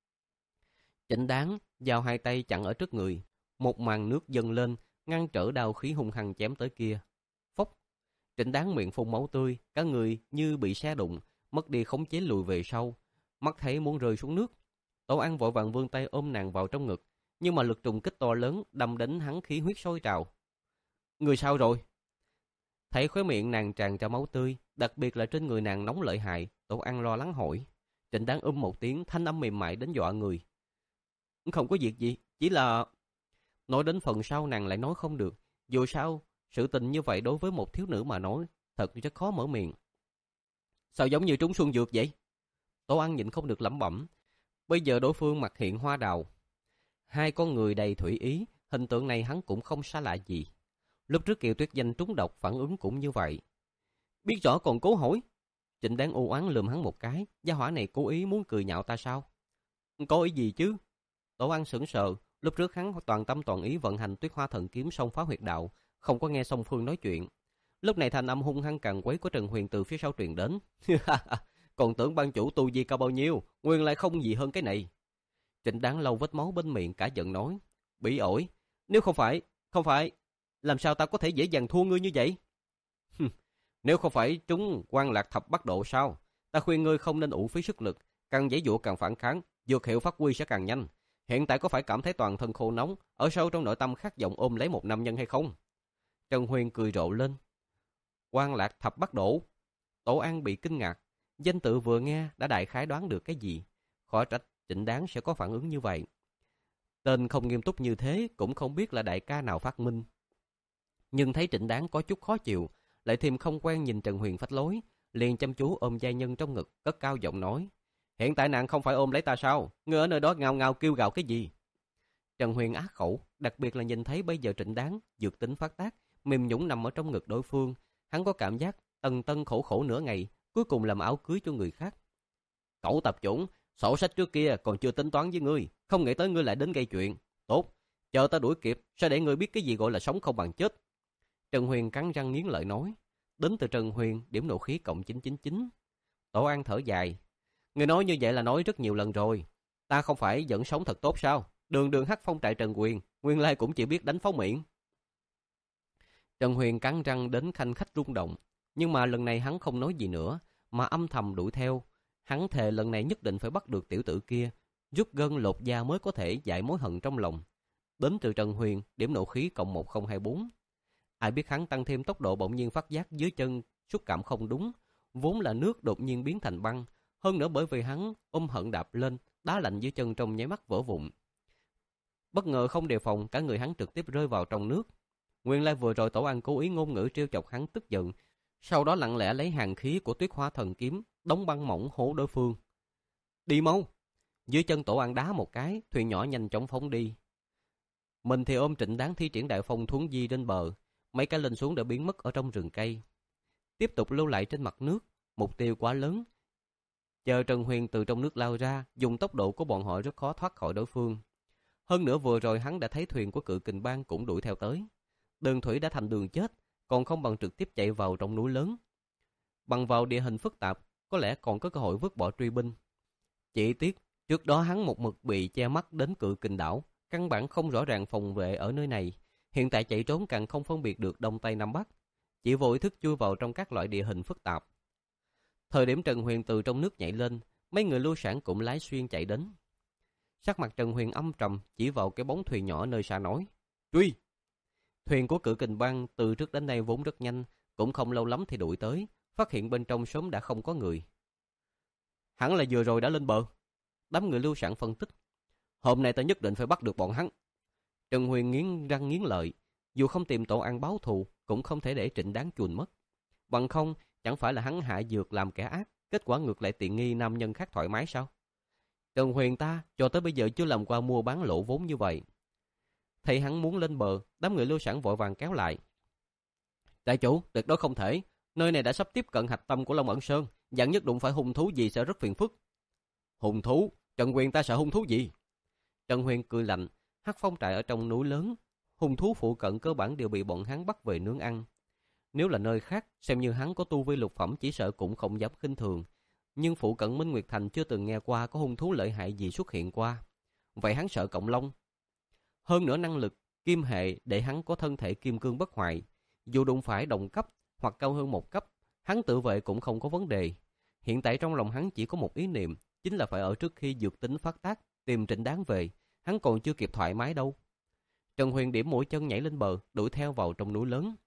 Trịnh Đáng giao hai tay chặn ở trước người, một màn nước dâng lên, ngăn trở đao khí hung hăng chém tới kia. Phốc! Trịnh Đáng miệng phun máu tươi, cả người như bị xe đụng, mất đi khống chế lùi về sau, mắt thấy muốn rơi xuống nước. Tổ An vội vàng vươn tay ôm nàng vào trong ngực, nhưng mà lực trùng kích to lớn đâm đến hắn khí huyết sôi trào. Người sao rồi? Thấy khóe miệng nàng tràn ra máu tươi, đặc biệt là trên người nàng nóng lợi hại, Tổ An lo lắng hỏi. Trịnh Đáng um một tiếng, thanh âm mềm mại đến dọa người. Không có việc gì, chỉ là... Nói đến phần sau nàng lại nói không được. Dù sao, sự tình như vậy đối với một thiếu nữ mà nói, thật rất khó mở miệng. Sao giống như trúng xuân dược vậy? Tổ An nhịn không được lẩm bẩm. Bây giờ đối phương mặt hiện hoa đào. Hai con người đầy thủy ý, hình tượng này hắn cũng không xa lạ gì. Lúc trước Kiều Tuyết Danh trúng độc phản ứng cũng như vậy. Biết rõ còn cố hỏi. Trịnh Đáng u oán lườm hắn một cái, gia hỏa này cố ý muốn cười nhạo ta sao? Có ý gì chứ? Tổ An sững sờ, lúc trước hắn toàn tâm toàn ý vận hành Tuyết Hoa Thần Kiếm xông phá huyệt đạo, không có nghe song phương nói chuyện. Lúc này thanh âm hung hăng càng quấy của Trần Huyền từ phía sau truyền đến. Còn tưởng ban chủ tu vi cao bao nhiêu, nguyên lại không gì hơn cái này. Trịnh Đáng lau vết máu bên miệng cả giận nói, bị ổi, nếu không phải, không phải, làm sao ta có thể dễ dàng thua ngươi như vậy? Nếu không phải trúng Quan Lạc Thập Bắt Độ sao, ta khuyên ngươi không nên uổng phí sức lực, càng giãy giụa càng phản kháng, dược hiệu phát huy sẽ càng nhanh. Hiện tại có phải cảm thấy toàn thân khô nóng, ở sâu trong nội tâm khát vọng ôm lấy một nam nhân hay không? Trần Huyền cười rộ lên. Quan Lạc Thập Bắt Độ. Tổ An bị kinh ngạc, danh tự vừa nghe đã đại khái đoán được cái gì, khỏi trách Trịnh Đáng sẽ có phản ứng như vậy. Tên không nghiêm túc như thế cũng không biết là đại ca nào phát minh. Nhưng thấy Trịnh Đáng có chút khó chịu, lại thêm không quen nhìn Trần Huyền phách lối, liền chăm chú ôm giai nhân trong ngực, cất cao giọng nói. Hiện tại nàng không phải ôm lấy ta sao? Ngươi ở nơi đó ngao ngao kêu gào cái gì? Trần Huyền ác khẩu, đặc biệt là nhìn thấy bây giờ Trịnh Đáng dược tính phát tác, mềm nhũn nằm ở trong ngực đối phương, hắn có cảm giác tần tân khổ khổ nửa ngày, cuối cùng làm áo cưới cho người khác. Cậu tập chủng, sổ sách trước kia còn chưa tính toán với ngươi, không nghĩ tới ngươi lại đến gây chuyện. Tốt, chờ ta đuổi kịp, sẽ để ngươi biết cái gì gọi là sống không bằng chết. Trần Huyền cắn răng nghiến lợi nói. Đến từ Trần Huyền, điểm nộ khí cộng chín chín chín. Tổ An thở dài. Ngươi nói như vậy là nói rất nhiều lần rồi. Ta không phải vẫn sống thật tốt sao? Đường đường hắc phong trại Trần Huyền, nguyên lai cũng chỉ biết đánh pháo miệng. Trần Huyền cắn răng đến khanh khách rung động. Nhưng mà lần này hắn không nói gì nữa, mà âm thầm đuổi theo. Hắn thề lần này nhất định phải bắt được tiểu tử kia, rút gân lột da mới có thể giải mối hận trong lòng. Đến từ Trần Huyền, điểm nộ khí cộng một không hai bốn. Ai biết hắn tăng thêm tốc độ bỗng nhiên phát giác dưới chân xúc cảm không đúng, vốn là nước đột nhiên biến thành băng, hơn nữa bởi vì hắn ôm hận đạp lên, đá lạnh dưới chân trong nháy mắt vỡ vụn. Bất ngờ không đề phòng, cả người hắn trực tiếp rơi vào trong nước. Nguyên lai vừa rồi Tổ An cố ý ngôn ngữ trêu chọc hắn tức giận, sau đó lặng lẽ lấy hàn khí của Tuyết Hoa Thần Kiếm đóng băng mỏng hố đối phương. Đi mau! Dưới chân Tổ An đá một cái, thuyền nhỏ nhanh chóng phóng đi. Mình thì ôm Trịnh Đáng thi triển đại phong thuấn di lên bờ, mấy cái lên xuống đã biến mất ở trong rừng cây. Tiếp tục lưu lại trên mặt nước, mục tiêu quá lớn. Chờ Trần Huyền từ trong nước lao ra, dùng tốc độ của bọn họ rất khó thoát khỏi đối phương. Hơn nữa vừa rồi hắn đã thấy thuyền của Cự Kình Bang cũng đuổi theo tới. Đường thủy đã thành đường chết, còn không bằng trực tiếp chạy vào trong núi lớn. Bằng vào địa hình phức tạp, có lẽ còn có cơ hội vứt bỏ truy binh. Chỉ tiếc, trước đó hắn một mực bị che mắt đến Cự Kình đảo, căn bản không rõ ràng phòng vệ ở nơi này. Hiện tại chạy trốn càng không phân biệt được đông tây nam bắc, chỉ vô ý thức chui vào trong các loại địa hình phức tạp. Thời điểm Trần Huyền từ trong nước nhảy lên, mấy người lưu sản cũng lái xuyên chạy đến. Sắc mặt Trần Huyền âm trầm, chỉ vào cái bóng thuyền nhỏ nơi xa nói: "Truy!" Thuyền của Cự Kình Bang từ trước đến nay vốn rất nhanh, cũng không lâu lắm thì đuổi tới, phát hiện bên trong sớm đã không có người. Hẳn là vừa rồi đã lên bờ. Đám người lưu sản phân tích: "Hôm nay ta nhất định phải bắt được bọn hắn." Trần Huyền nghiến răng nghiến lợi, dù không tìm Tổ An báo thù, cũng không thể để Trịnh Đáng chuồn mất. Bằng không, chẳng phải là hắn hạ dược làm kẻ ác, kết quả ngược lại tiện nghi nam nhân khác thoải mái sao? Trần Huyền ta cho tới bây giờ chưa làm qua mua bán lỗ vốn như vậy. Thấy hắn muốn lên bờ, đám người lưu sản vội vàng kéo lại. Đại chủ, tuyệt đối không thể. Nơi này đã sắp tiếp cận hạch tâm của Long Ẩn Sơn, vạn nhất đụng phải hung thú gì sẽ rất phiền phức. Hung thú? Trần Huyền ta sợ hung thú gì? Trần Huyền cười lạnh. Hắc Phong trại ở trong núi lớn, hung thú phụ cận cơ bản đều bị bọn hắn bắt về nướng ăn. Nếu là nơi khác, xem như hắn có tu vi lục phẩm chỉ sợ cũng không dám khinh thường. Nhưng phụ cận Minh Nguyệt Thành chưa từng nghe qua có hung thú lợi hại gì xuất hiện qua. Vậy hắn sợ Cộng Long. Hơn nữa năng lực kim hệ để hắn có thân thể kim cương bất hoại. Dù đụng phải đồng cấp hoặc cao hơn một cấp, hắn tự vệ cũng không có vấn đề. Hiện tại trong lòng hắn chỉ có một ý niệm, chính là phải ở trước khi dược tính phát tác, tìm Trịnh Đáng về. Hắn còn chưa kịp thoải mái đâu. Trần Huyền điểm mũi chân nhảy lên bờ, đuổi theo vào trong núi lớn.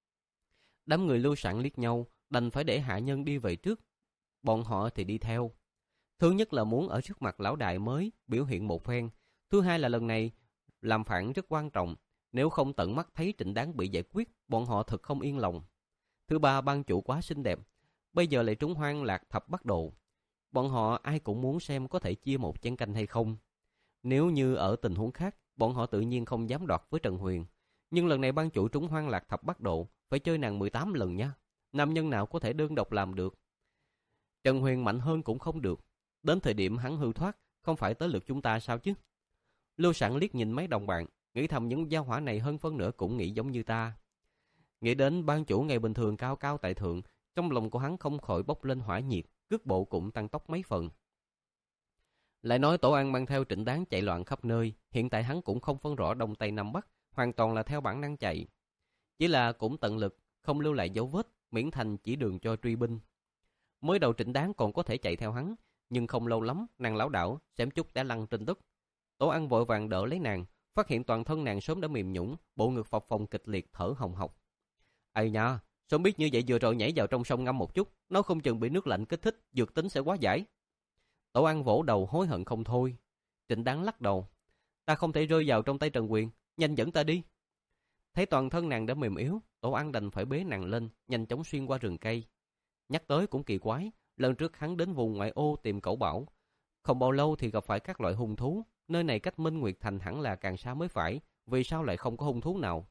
Đám người lưu sản liếc nhau, đành phải để hạ nhân đi về trước. Bọn họ thì đi theo. Thứ nhất là muốn ở trước mặt lão đại mới biểu hiện một phen. Thứ hai là lần này làm phản rất quan trọng. Nếu không tận mắt thấy Trịnh Đáng bị giải quyết, bọn họ thật không yên lòng. Thứ ba, ban chủ quá xinh đẹp. Bây giờ lại trúng Hoang Lạc Thập Bắt Độ. Bọn họ ai cũng muốn xem có thể chia một chén canh hay không. Nếu như ở tình huống khác, bọn họ tự nhiên không dám đoạt với Trần Huyền. Nhưng lần này ban chủ trúng Hoang Lạc Thập Bắt Độ, phải chơi nàng mười tám lần nha. Nam nhân nào có thể đơn độc làm được. Trần Huyền mạnh hơn cũng không được. Đến thời điểm hắn hư thoát, không phải tới lượt chúng ta sao chứ? Lưu Sản liếc nhìn mấy đồng bạn, nghĩ thầm những gia hỏa này hơn phân nửa cũng nghĩ giống như ta. Nghĩ đến ban chủ ngày bình thường cao cao tại thượng, trong lòng của hắn không khỏi bốc lên hỏa nhiệt, cước bộ cũng tăng tốc mấy phần. Lại nói Tổ An mang theo Trịnh Đáng chạy loạn khắp nơi, hiện tại hắn cũng không phân rõ đông tây nam bắc, hoàn toàn là theo bản năng chạy. Chỉ là cũng tận lực, không lưu lại dấu vết, miễn thành chỉ đường cho truy binh. Mới đầu Trịnh Đáng còn có thể chạy theo hắn, nhưng không lâu lắm, nàng lão đảo, xém chút đã lăn trên đất. Tổ An vội vàng đỡ lấy nàng, phát hiện toàn thân nàng sớm đã mềm nhũn, bộ ngực phập phồng kịch liệt thở hồng hộc. Ây nha, sớm biết như vậy vừa rồi nhảy vào trong sông ngâm một chút, nó không chừng bị nước lạnh kích thích, dược tính sẽ quá giải. Tổ An vỗ đầu hối hận không thôi. Trịnh Đáng lắc đầu. Ta không thể rơi vào trong tay Trần Huyền, nhanh dẫn ta đi. Thấy toàn thân nàng đã mềm yếu, Tổ An đành phải bế nàng lên, nhanh chóng xuyên qua rừng cây. Nhắc tới cũng kỳ quái, lần trước hắn đến vùng ngoại ô tìm Cẩu Bảo, không bao lâu thì gặp phải các loại hung thú. Nơi này cách Minh Nguyệt Thành hẳn là càng xa mới phải, vì sao lại không có hung thú nào?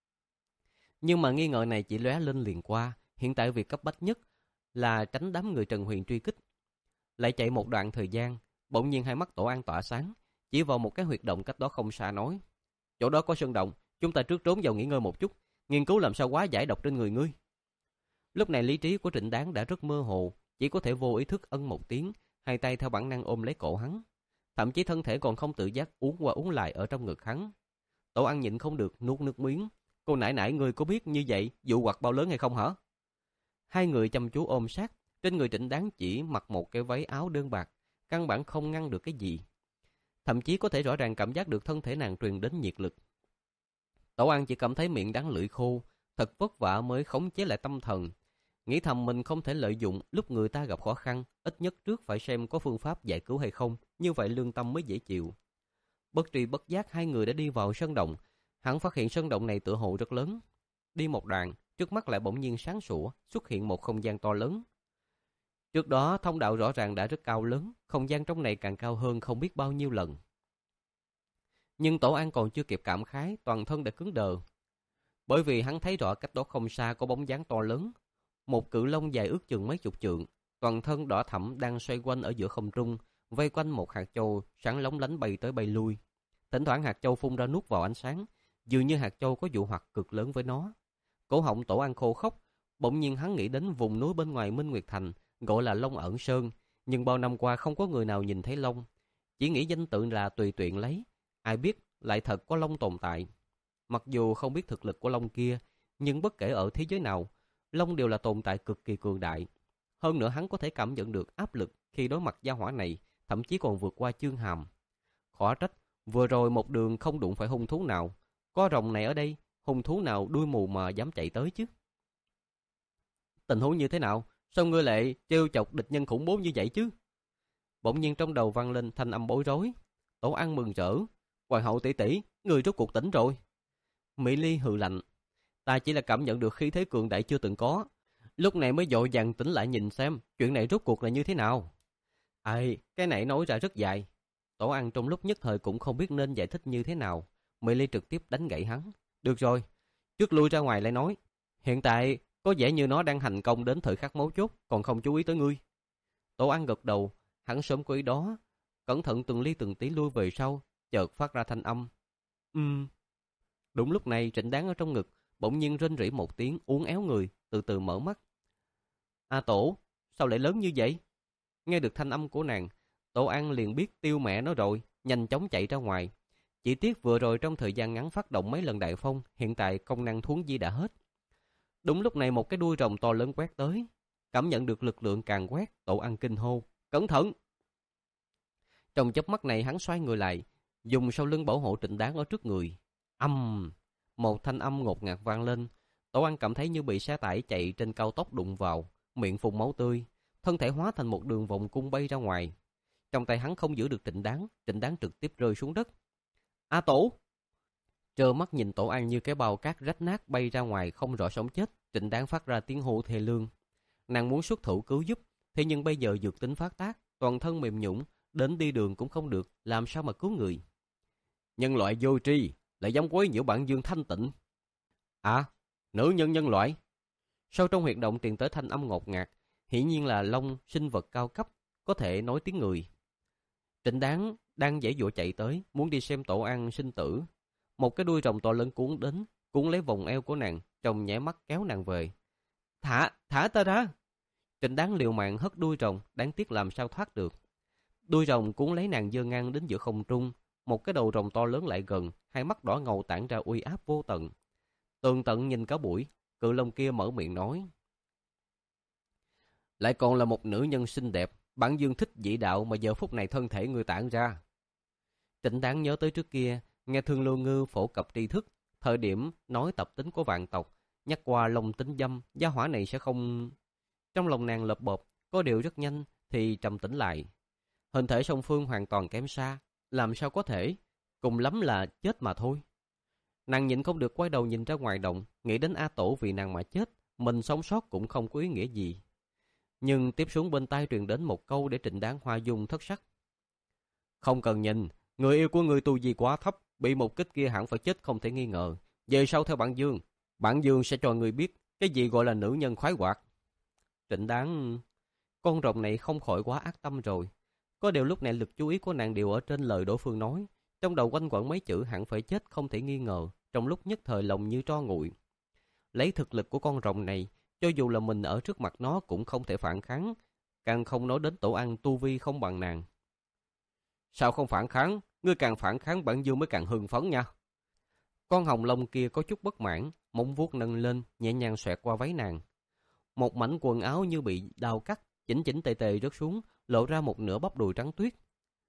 Nhưng mà nghi ngờ này chỉ lóe lên liền qua. Hiện tại việc cấp bách nhất là tránh đám người Trần Huyền truy kích. Lại chạy một đoạn thời gian, bỗng nhiên hai mắt Tổ An tỏa sáng, chỉ vào một cái huyệt động cách đó không xa nói: chỗ đó có sơn động, chúng ta trước trốn vào nghỉ ngơi một chút, nghiên cứu làm sao hóa giải độc trên người ngươi. Lúc này lý trí của Trịnh Đáng đã rất mơ hồ, chỉ có thể vô ý thức ân một tiếng, hai tay theo bản năng ôm lấy cổ hắn, thậm chí thân thể còn không tự giác uống qua uống lại ở trong ngực hắn. Tổ An nhịn không được nuốt nước miếng. Cô nãy nãy ngươi có biết như vậy dụ hoặc bao lớn hay không hả? Hai người chăm chú ôm sát, Trên người Trịnh Đáng chỉ mặc một cái váy áo đơn bạc, căn bản không ngăn được cái gì. Thậm chí có thể rõ ràng cảm giác được thân thể nàng truyền đến nhiệt lực. Tổ An chỉ cảm thấy miệng đắng lưỡi khô, thật vất vả mới khống chế lại tâm thần. Nghĩ thầm mình không thể lợi dụng lúc người ta gặp khó khăn, ít nhất trước phải xem có phương pháp giải cứu hay không, như vậy lương tâm mới dễ chịu. Bất tri bất giác hai người đã đi vào sân động, hắn phát hiện sân động này tựa hồ rất lớn. Đi một đoạn, trước mắt lại bỗng nhiên sáng sủa, xuất hiện một không gian to lớn. Trước đó thông đạo rõ ràng đã rất cao lớn, không gian trong này càng cao hơn không biết bao nhiêu lần. Nhưng Tổ An còn chưa kịp cảm khái, toàn thân đã cứng đờ. Bởi vì hắn thấy rõ cách đó không xa có bóng dáng to lớn. Một cự long dài ước chừng mấy chục trượng, toàn thân đỏ thẫm đang xoay quanh ở giữa không trung, vây quanh một hạt châu sáng lóng lánh bay tới bay lui. Thỉnh thoảng hạt châu phun ra nuốt vào ánh sáng, dường như hạt châu có dụ hoặc cực lớn với nó. Cổ họng Tổ An khô khốc, bỗng nhiên hắn nghĩ đến vùng núi bên ngoài Minh Nguyệt Thành, gọi là Long Ẩn Sơn, nhưng bao năm qua không có người nào nhìn thấy long, chỉ nghĩ danh tự là tùy tiện lấy, ai biết lại thật có long tồn tại. Mặc dù không biết thực lực của long kia, nhưng bất kể ở thế giới nào, long đều là tồn tại cực kỳ cường đại. Hơn nữa hắn có thể cảm nhận được áp lực khi đối mặt gia hỏa này, thậm chí còn vượt qua chương hàm. Khó trách, vừa rồi một đường không đụng phải hung thú nào, có rồng này ở đây, hung thú nào đuôi mù mà dám chạy tới chứ? Tình huống như thế nào? Sao ngươi lại trêu chọc địch nhân khủng bố như vậy chứ? Bỗng nhiên trong đầu vang lên thanh âm bối rối. Tổ An mừng rỡ. Hoàng hậu tỷ tỷ, người rốt cuộc tỉnh rồi. Mỹ Ly hừ lạnh. Ta chỉ là cảm nhận được khí thế cường đại chưa từng có. Lúc này mới vội vàng tỉnh lại nhìn xem chuyện này rốt cuộc là như thế nào. Ai, cái này nói ra rất dài. Tổ An trong lúc nhất thời cũng không biết nên giải thích như thế nào. Mỹ Ly trực tiếp đánh gãy hắn. Được rồi, trước lui ra ngoài lại nói. Hiện tại có vẻ như nó đang hành công đến thời khắc mấu chốt, còn không chú ý tới ngươi. Tổ An gật đầu, hắn sớm có ý đó, cẩn thận từng ly từng tí lui về sau, chợt phát ra thanh âm. Ừm. Đúng lúc này Trịnh Đáng ở trong ngực, bỗng nhiên rên rỉ một tiếng, uốn éo người, từ từ mở mắt. A Tổ, sao lại lớn như vậy? Nghe được thanh âm của nàng, Tổ An liền biết tiêu mẹ nó rồi, nhanh chóng chạy ra ngoài. Chỉ tiếc vừa rồi trong thời gian ngắn phát động mấy lần đại phong, hiện tại công năng thuấn di đã hết. Đúng lúc này một cái đuôi rồng to lớn quét tới. Cảm nhận được lực lượng càng quét, Tổ An kinh hô. Cẩn thận! Trong chớp mắt này hắn xoay người lại, dùng sau lưng bảo hộ Trịnh Đáng ở trước người. Âm! Một thanh âm ngột ngạt vang lên. Tổ An cảm thấy như bị xe tải chạy trên cao tốc đụng vào, miệng phun máu tươi, thân thể hóa thành một đường vòng cung bay ra ngoài. Trong tay hắn không giữ được Trịnh Đáng, Trịnh Đáng trực tiếp rơi xuống đất. A Tổ! Trơ mắt nhìn Tổ An như cái bao cát rách nát bay ra ngoài không rõ sống chết, Trịnh Đáng phát ra tiếng hô thê lương. Nàng muốn xuất thủ cứu giúp, thế nhưng bây giờ dược tính phát tác, toàn thân mềm nhũn, đến đi đường cũng không được, làm sao mà cứu người? Nhân loại vô tri, lại dám quấy nhiễu bản dương thanh tịnh. À, nữ nhân nhân loại. Sâu trong huyệt động truyền tới thanh âm ngột ngạt, hiển nhiên là long sinh vật cao cấp, có thể nói tiếng người. Trịnh Đáng đang giãy giụa chạy tới, muốn đi xem Tổ An sinh tử. Một cái đuôi rồng to lớn cuốn đến, cuốn lấy vòng eo của nàng, trong nháy mắt kéo nàng về. Thả, thả ta ra! Trịnh Đáng liều mạng hất đuôi rồng, đáng tiếc làm sao thoát được. Đuôi rồng cuốn lấy nàng giơ ngang đến giữa không trung, một cái đầu rồng to lớn lại gần, hai mắt đỏ ngầu tản ra uy áp vô tận. Tường tận nhìn cả buổi, cự long kia mở miệng nói. Lại còn là một nữ nhân xinh đẹp, bản dương thích dị đạo mà giờ phút này thân thể người tản ra. Trịnh Đáng nhớ tới trước kia, nghe Thương Lưu Ngư phổ cập tri thức, thời điểm nói tập tính của vạn tộc, nhắc qua lòng tính dâm, gia hỏa này sẽ không... Trong lòng nàng lợp bộp, có điều rất nhanh thì trầm tĩnh lại. Hình thể song phương hoàn toàn kém xa, làm sao có thể, cùng lắm là chết mà thôi. Nàng nhịn không được quay đầu nhìn ra ngoài động, nghĩ đến A Tổ vì nàng mà chết, mình sống sót cũng không có ý nghĩa gì. Nhưng tiếp xuống bên tai truyền đến một câu để Trịnh Đáng hoa dung thất sắc. Không cần nhìn, người yêu của ngươi tu vi quá thấp, bị một kích kia hẳn phải chết không thể nghi ngờ. Về sau theo bản dương, bản dương sẽ cho người biết cái gì gọi là nữ nhân khoái hoạt. Trịnh Đáng... Con rồng này không khỏi quá ác tâm rồi. Có điều lúc này lực chú ý của nàng đều ở trên lời đối phương nói. Trong đầu quanh quẩn mấy chữ hẳn phải chết không thể nghi ngờ. Trong lúc nhất thời lòng như tro nguội. Lấy thực lực của con rồng này, cho dù là mình ở trước mặt nó cũng không thể phản kháng. Càng không nói đến Tổ An tu vi không bằng nàng. Sao không phản kháng? Ngươi càng phản kháng bản dương mới càng hưng phấn nha. Con hồng long kia có chút bất mãn, móng vuốt nâng lên, nhẹ nhàng xoẹt qua váy nàng. Một mảnh quần áo như bị đao cắt, chỉnh chỉnh tề tề rớt xuống, lộ ra một nửa bắp đùi trắng tuyết.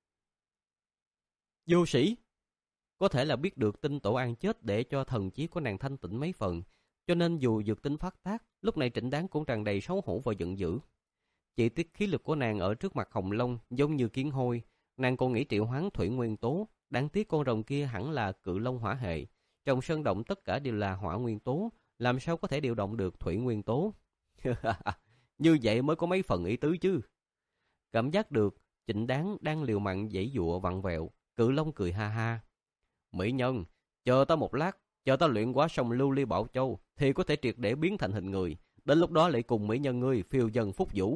Vô sĩ! Có thể là biết được tin Tổ An chết để cho thần trí của nàng thanh tịnh mấy phần, cho nên dù dược tính phát tác, lúc này Trịnh Đáng cũng tràn đầy xấu hổ và giận dữ. Chỉ tiếc khí lực của nàng ở trước mặt Hồng Long giống như kiến hôi, nàng còn nghĩ triệu hoán thủy nguyên tố, đáng tiếc con rồng kia hẳn là cự long hỏa hệ. Trong sơn động tất cả đều là hỏa nguyên tố, làm sao có thể điều động được thủy nguyên tố? Như vậy mới có mấy phần ý tứ chứ. Cảm giác được Trịnh Đáng đang liều mạng giãy giụa vặn vẹo, cự long cười ha ha. Mỹ nhân, chờ ta một lát, chờ ta luyện hóa xong lưu ly bảo châu thì có thể triệt để biến thành hình người, đến lúc đó lại cùng mỹ nhân ngươi phiêu dần phúc vũ.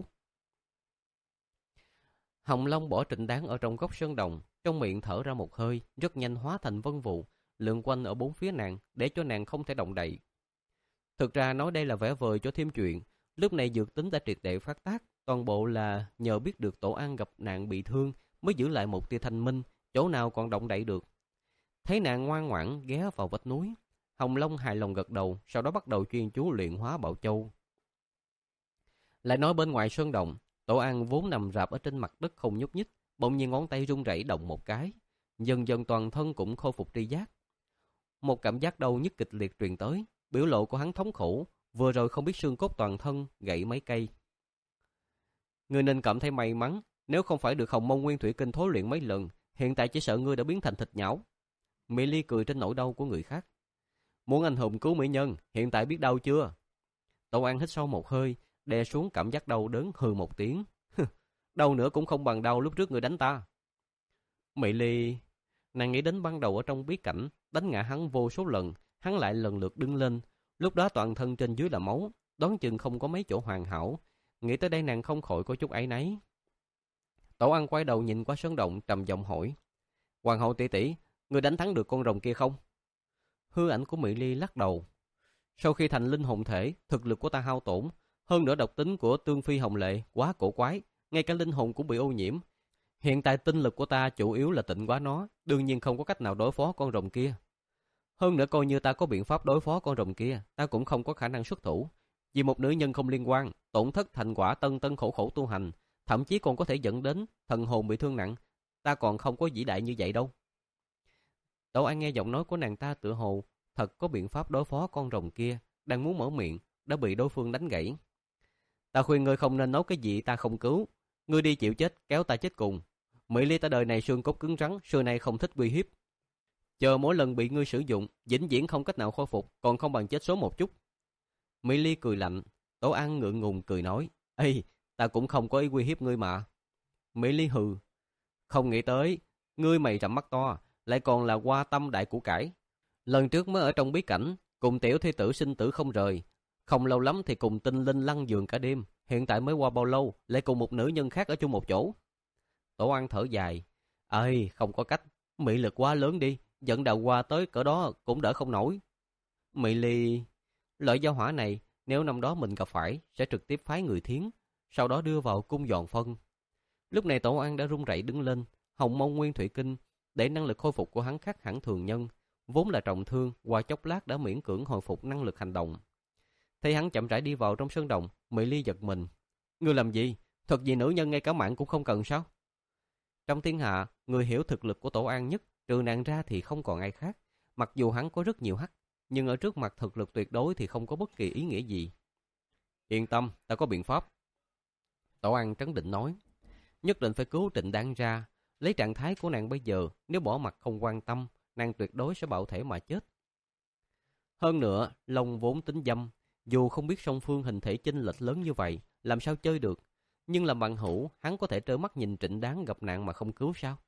Hồng Long bỏ Trịnh Đáng ở trong góc sơn đồng, trong miệng thở ra một hơi, rất nhanh hóa thành vân vụ, lượn quanh ở bốn phía nàng để cho nàng không thể động đậy. Thực ra nói đây là vẽ vời cho thêm chuyện, lúc này dược tính đã triệt để phát tác, toàn bộ là nhờ biết được Tổ An gặp nạn bị thương mới giữ lại một tia thanh minh, chỗ nào còn động đậy được. Thấy nàng ngoan ngoãn ghé vào vách núi, Hồng Long hài lòng gật đầu, sau đó bắt đầu chuyên chú luyện hóa bảo châu. Lại nói bên ngoài sơn động, Tổ An vốn nằm rạp ở trên mặt đất không nhúc nhích, bỗng nhiên ngón tay run rẩy động một cái, dần dần toàn thân cũng khôi phục tri giác. Một cảm giác đau nhức kịch liệt truyền tới, biểu lộ của hắn thống khổ, vừa rồi không biết xương cốt toàn thân gãy mấy cây. Ngươi nên cảm thấy may mắn, nếu không phải được Hồng Mông Nguyên Thủy Kinh thối luyện mấy lần, hiện tại chỉ sợ ngươi đã biến thành thịt nhão. Mỹ Ly cười trên nỗi đau của người khác. Muốn anh hùng cứu mỹ nhân, hiện tại biết đau chưa? Tổ An hít sâu một hơi, đè xuống cảm giác đau đớn hừ một tiếng. Đau nữa cũng không bằng đau lúc trước người đánh ta. Mỹ Ly, nàng nghĩ đến ban đầu ở trong bí cảnh, đánh ngã hắn vô số lần, hắn lại lần lượt đứng lên. Lúc đó toàn thân trên dưới là máu, đoán chừng không có mấy chỗ hoàn hảo. Nghĩ tới đây nàng không khỏi có chút áy náy. Tổ An quay đầu nhìn qua sơn động trầm giọng hỏi. Hoàng hậu tỷ tỷ, ngươi đánh thắng được con rồng kia không? Hư ảnh của Mỹ Ly lắc đầu. Sau khi thành linh hồn thể, thực lực của ta hao tổn. Hơn nữa độc tính của Tương Phi Hồng Lệ quá cổ quái, ngay cả linh hồn cũng bị ô nhiễm. Hiện tại tinh lực của ta chủ yếu là tịnh hóa nó, đương nhiên không có cách nào đối phó con rồng kia. Hơn nữa coi như ta có biện pháp đối phó con rồng kia, ta cũng không có khả năng xuất thủ. Vì một nữ nhân không liên quan, tổn thất thành quả tân tân khổ khổ tu hành, thậm chí còn có thể dẫn đến thần hồn bị thương nặng. Ta còn không có vĩ đại như vậy đâu. Tổ An nghe giọng nói của nàng ta tựa hồ thật có biện pháp đối phó con rồng kia, đang muốn mở miệng đã bị đối phương đánh gãy. Ta khuyên ngươi không nên nói cái gì ta không cứu, ngươi đi chịu chết kéo ta chết cùng. Mỹ Ly ta đời này xương cốt cứng rắn, xưa nay không thích uy hiếp. Chờ mỗi lần bị ngươi sử dụng, vĩnh viễn không cách nào khôi phục, còn không bằng chết số một chút. Mỹ Ly cười lạnh, Tổ An ngượng ngùng cười nói, ê, ta cũng không có ý uy hiếp ngươi mà. Mỹ Ly hừ, không nghĩ tới, ngươi mày rậm mắt to, lại còn là hoa tâm đại của cải. Lần trước mới ở trong bí cảnh, cùng tiểu thi tử sinh tử không rời. Không lâu lắm thì cùng tinh linh lăn giường cả đêm, hiện tại mới qua bao lâu, lại cùng một nữ nhân khác ở chung một chỗ. Tổ An thở dài, ơi, không có cách, mị lực quá lớn đi, dẫn đào hoa tới cỡ đó cũng đỡ không nổi. Mỹ Ly, loại giao hỏa này, nếu năm đó mình gặp phải, sẽ trực tiếp phái người thiến, sau đó đưa vào cung dọn phân. Lúc này Tổ An đã run rẩy đứng lên, Hồng Mông Nguyên Thủy Kinh, để năng lực khôi phục của hắn khác hẳn thường nhân, vốn là trọng thương, qua chốc lát đã miễn cưỡng hồi phục năng lực hành động. Thấy hắn chậm rãi đi vào trong sơn động, Mỹ Ly giật mình. Ngươi làm gì? Thật gì nữ nhân ngay cả mạng cũng không cần sao? Trong thiên hạ, người hiểu thực lực của Tổ An nhất, trừ nàng ra thì không còn ai khác. Mặc dù hắn có rất nhiều hắc, nhưng ở trước mặt thực lực tuyệt đối thì không có bất kỳ ý nghĩa gì. Yên tâm, ta có biện pháp. Tổ An trấn định nói. Nhất định phải cứu Trịnh Đan ra. Lấy trạng thái của nàng bây giờ, nếu bỏ mặt không quan tâm, nàng tuyệt đối sẽ bạo thể mà chết. Hơn nữa, Long vốn tính dâm, dù không biết song phương hình thể chênh lệch lớn như vậy, làm sao chơi được. Nhưng làm bằng hữu, hắn có thể trơ mắt nhìn Trịnh Đán gặp nạn mà không cứu sao?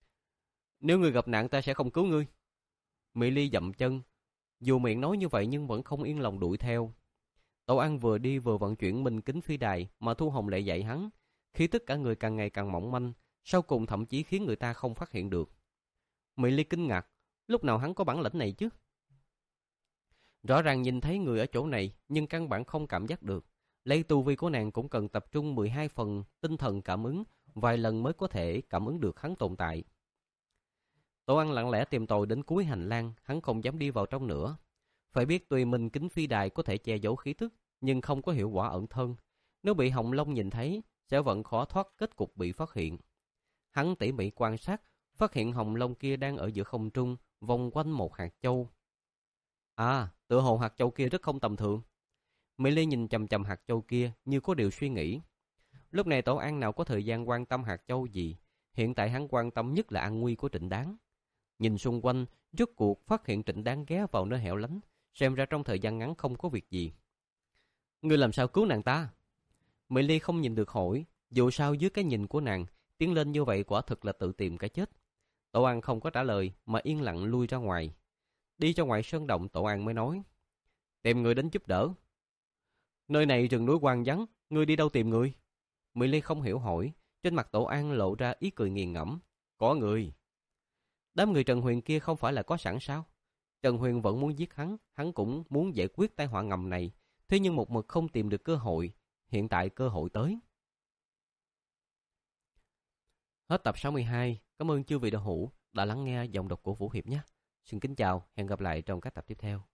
Nếu ngươi gặp nạn ta sẽ không cứu ngươi. Mỹ Ly dậm chân, dù miệng nói như vậy nhưng vẫn không yên lòng đuổi theo. Tổ An vừa đi vừa vận chuyển minh kính phi đài mà Thu Hồng lại dạy hắn, khi tất cả người càng ngày càng mỏng manh, sau cùng thậm chí khiến người ta không phát hiện được. Mỹ Ly kinh ngạc, lúc nào hắn có bản lĩnh này chứ? Rõ ràng nhìn thấy người ở chỗ này nhưng căn bản không cảm giác được. Lấy tu vi của nàng cũng cần tập trung mười hai phần tinh thần cảm ứng, vài lần mới có thể cảm ứng được hắn tồn tại. Tổ An lặng lẽ tìm tòi đến cuối hành lang, hắn không dám đi vào trong nữa. Phải biết tuy minh kính phi đài có thể che giấu khí tức, nhưng không có hiệu quả ẩn thân. Nếu bị Hồng Long nhìn thấy, sẽ vẫn khó thoát kết cục bị phát hiện. Hắn tỉ mỉ quan sát, phát hiện hồng long kia đang ở giữa không trung, vòng quanh một hạt châu. À, tựa hồ hạt châu kia rất không tầm thường. Mỹ Ly nhìn chằm chằm hạt châu kia như có điều suy nghĩ. Lúc này Tổ An nào có thời gian quan tâm hạt châu gì, hiện tại hắn quan tâm nhất là an nguy của Trịnh Đáng. Nhìn xung quanh, rốt cuộc phát hiện Trịnh Đáng ghé vào nơi hẻo lánh, xem ra trong thời gian ngắn không có việc gì. Ngươi làm sao cứu nàng ta? Mỹ Ly không nhìn được hỏi, dù sao dưới cái nhìn của nàng, tiến lên như vậy quả thực là tự tìm cái chết. Tổ An không có trả lời mà yên lặng lui ra ngoài. Đi ra ngoài sơn động, Tổ An mới nói, tìm người đến giúp đỡ. Nơi này rừng núi hoang vắng, ngươi đi đâu tìm người? Mỹ Ly không hiểu hỏi, trên mặt Tổ An lộ ra ý cười nghiền ngẫm. Có người. Đám người Trần Huyền kia không phải là có sẵn sao? Trần Huyền vẫn muốn giết hắn, hắn cũng muốn giải quyết tai họa ngầm này, thế nhưng một mực không tìm được cơ hội. Hiện tại cơ hội tới. Hết tập sáu mươi hai. Cảm ơn chư vị đạo hữu đã lắng nghe giọng đọc của Vũ Hiệp nhé. Xin kính chào, hẹn gặp lại trong các tập tiếp theo.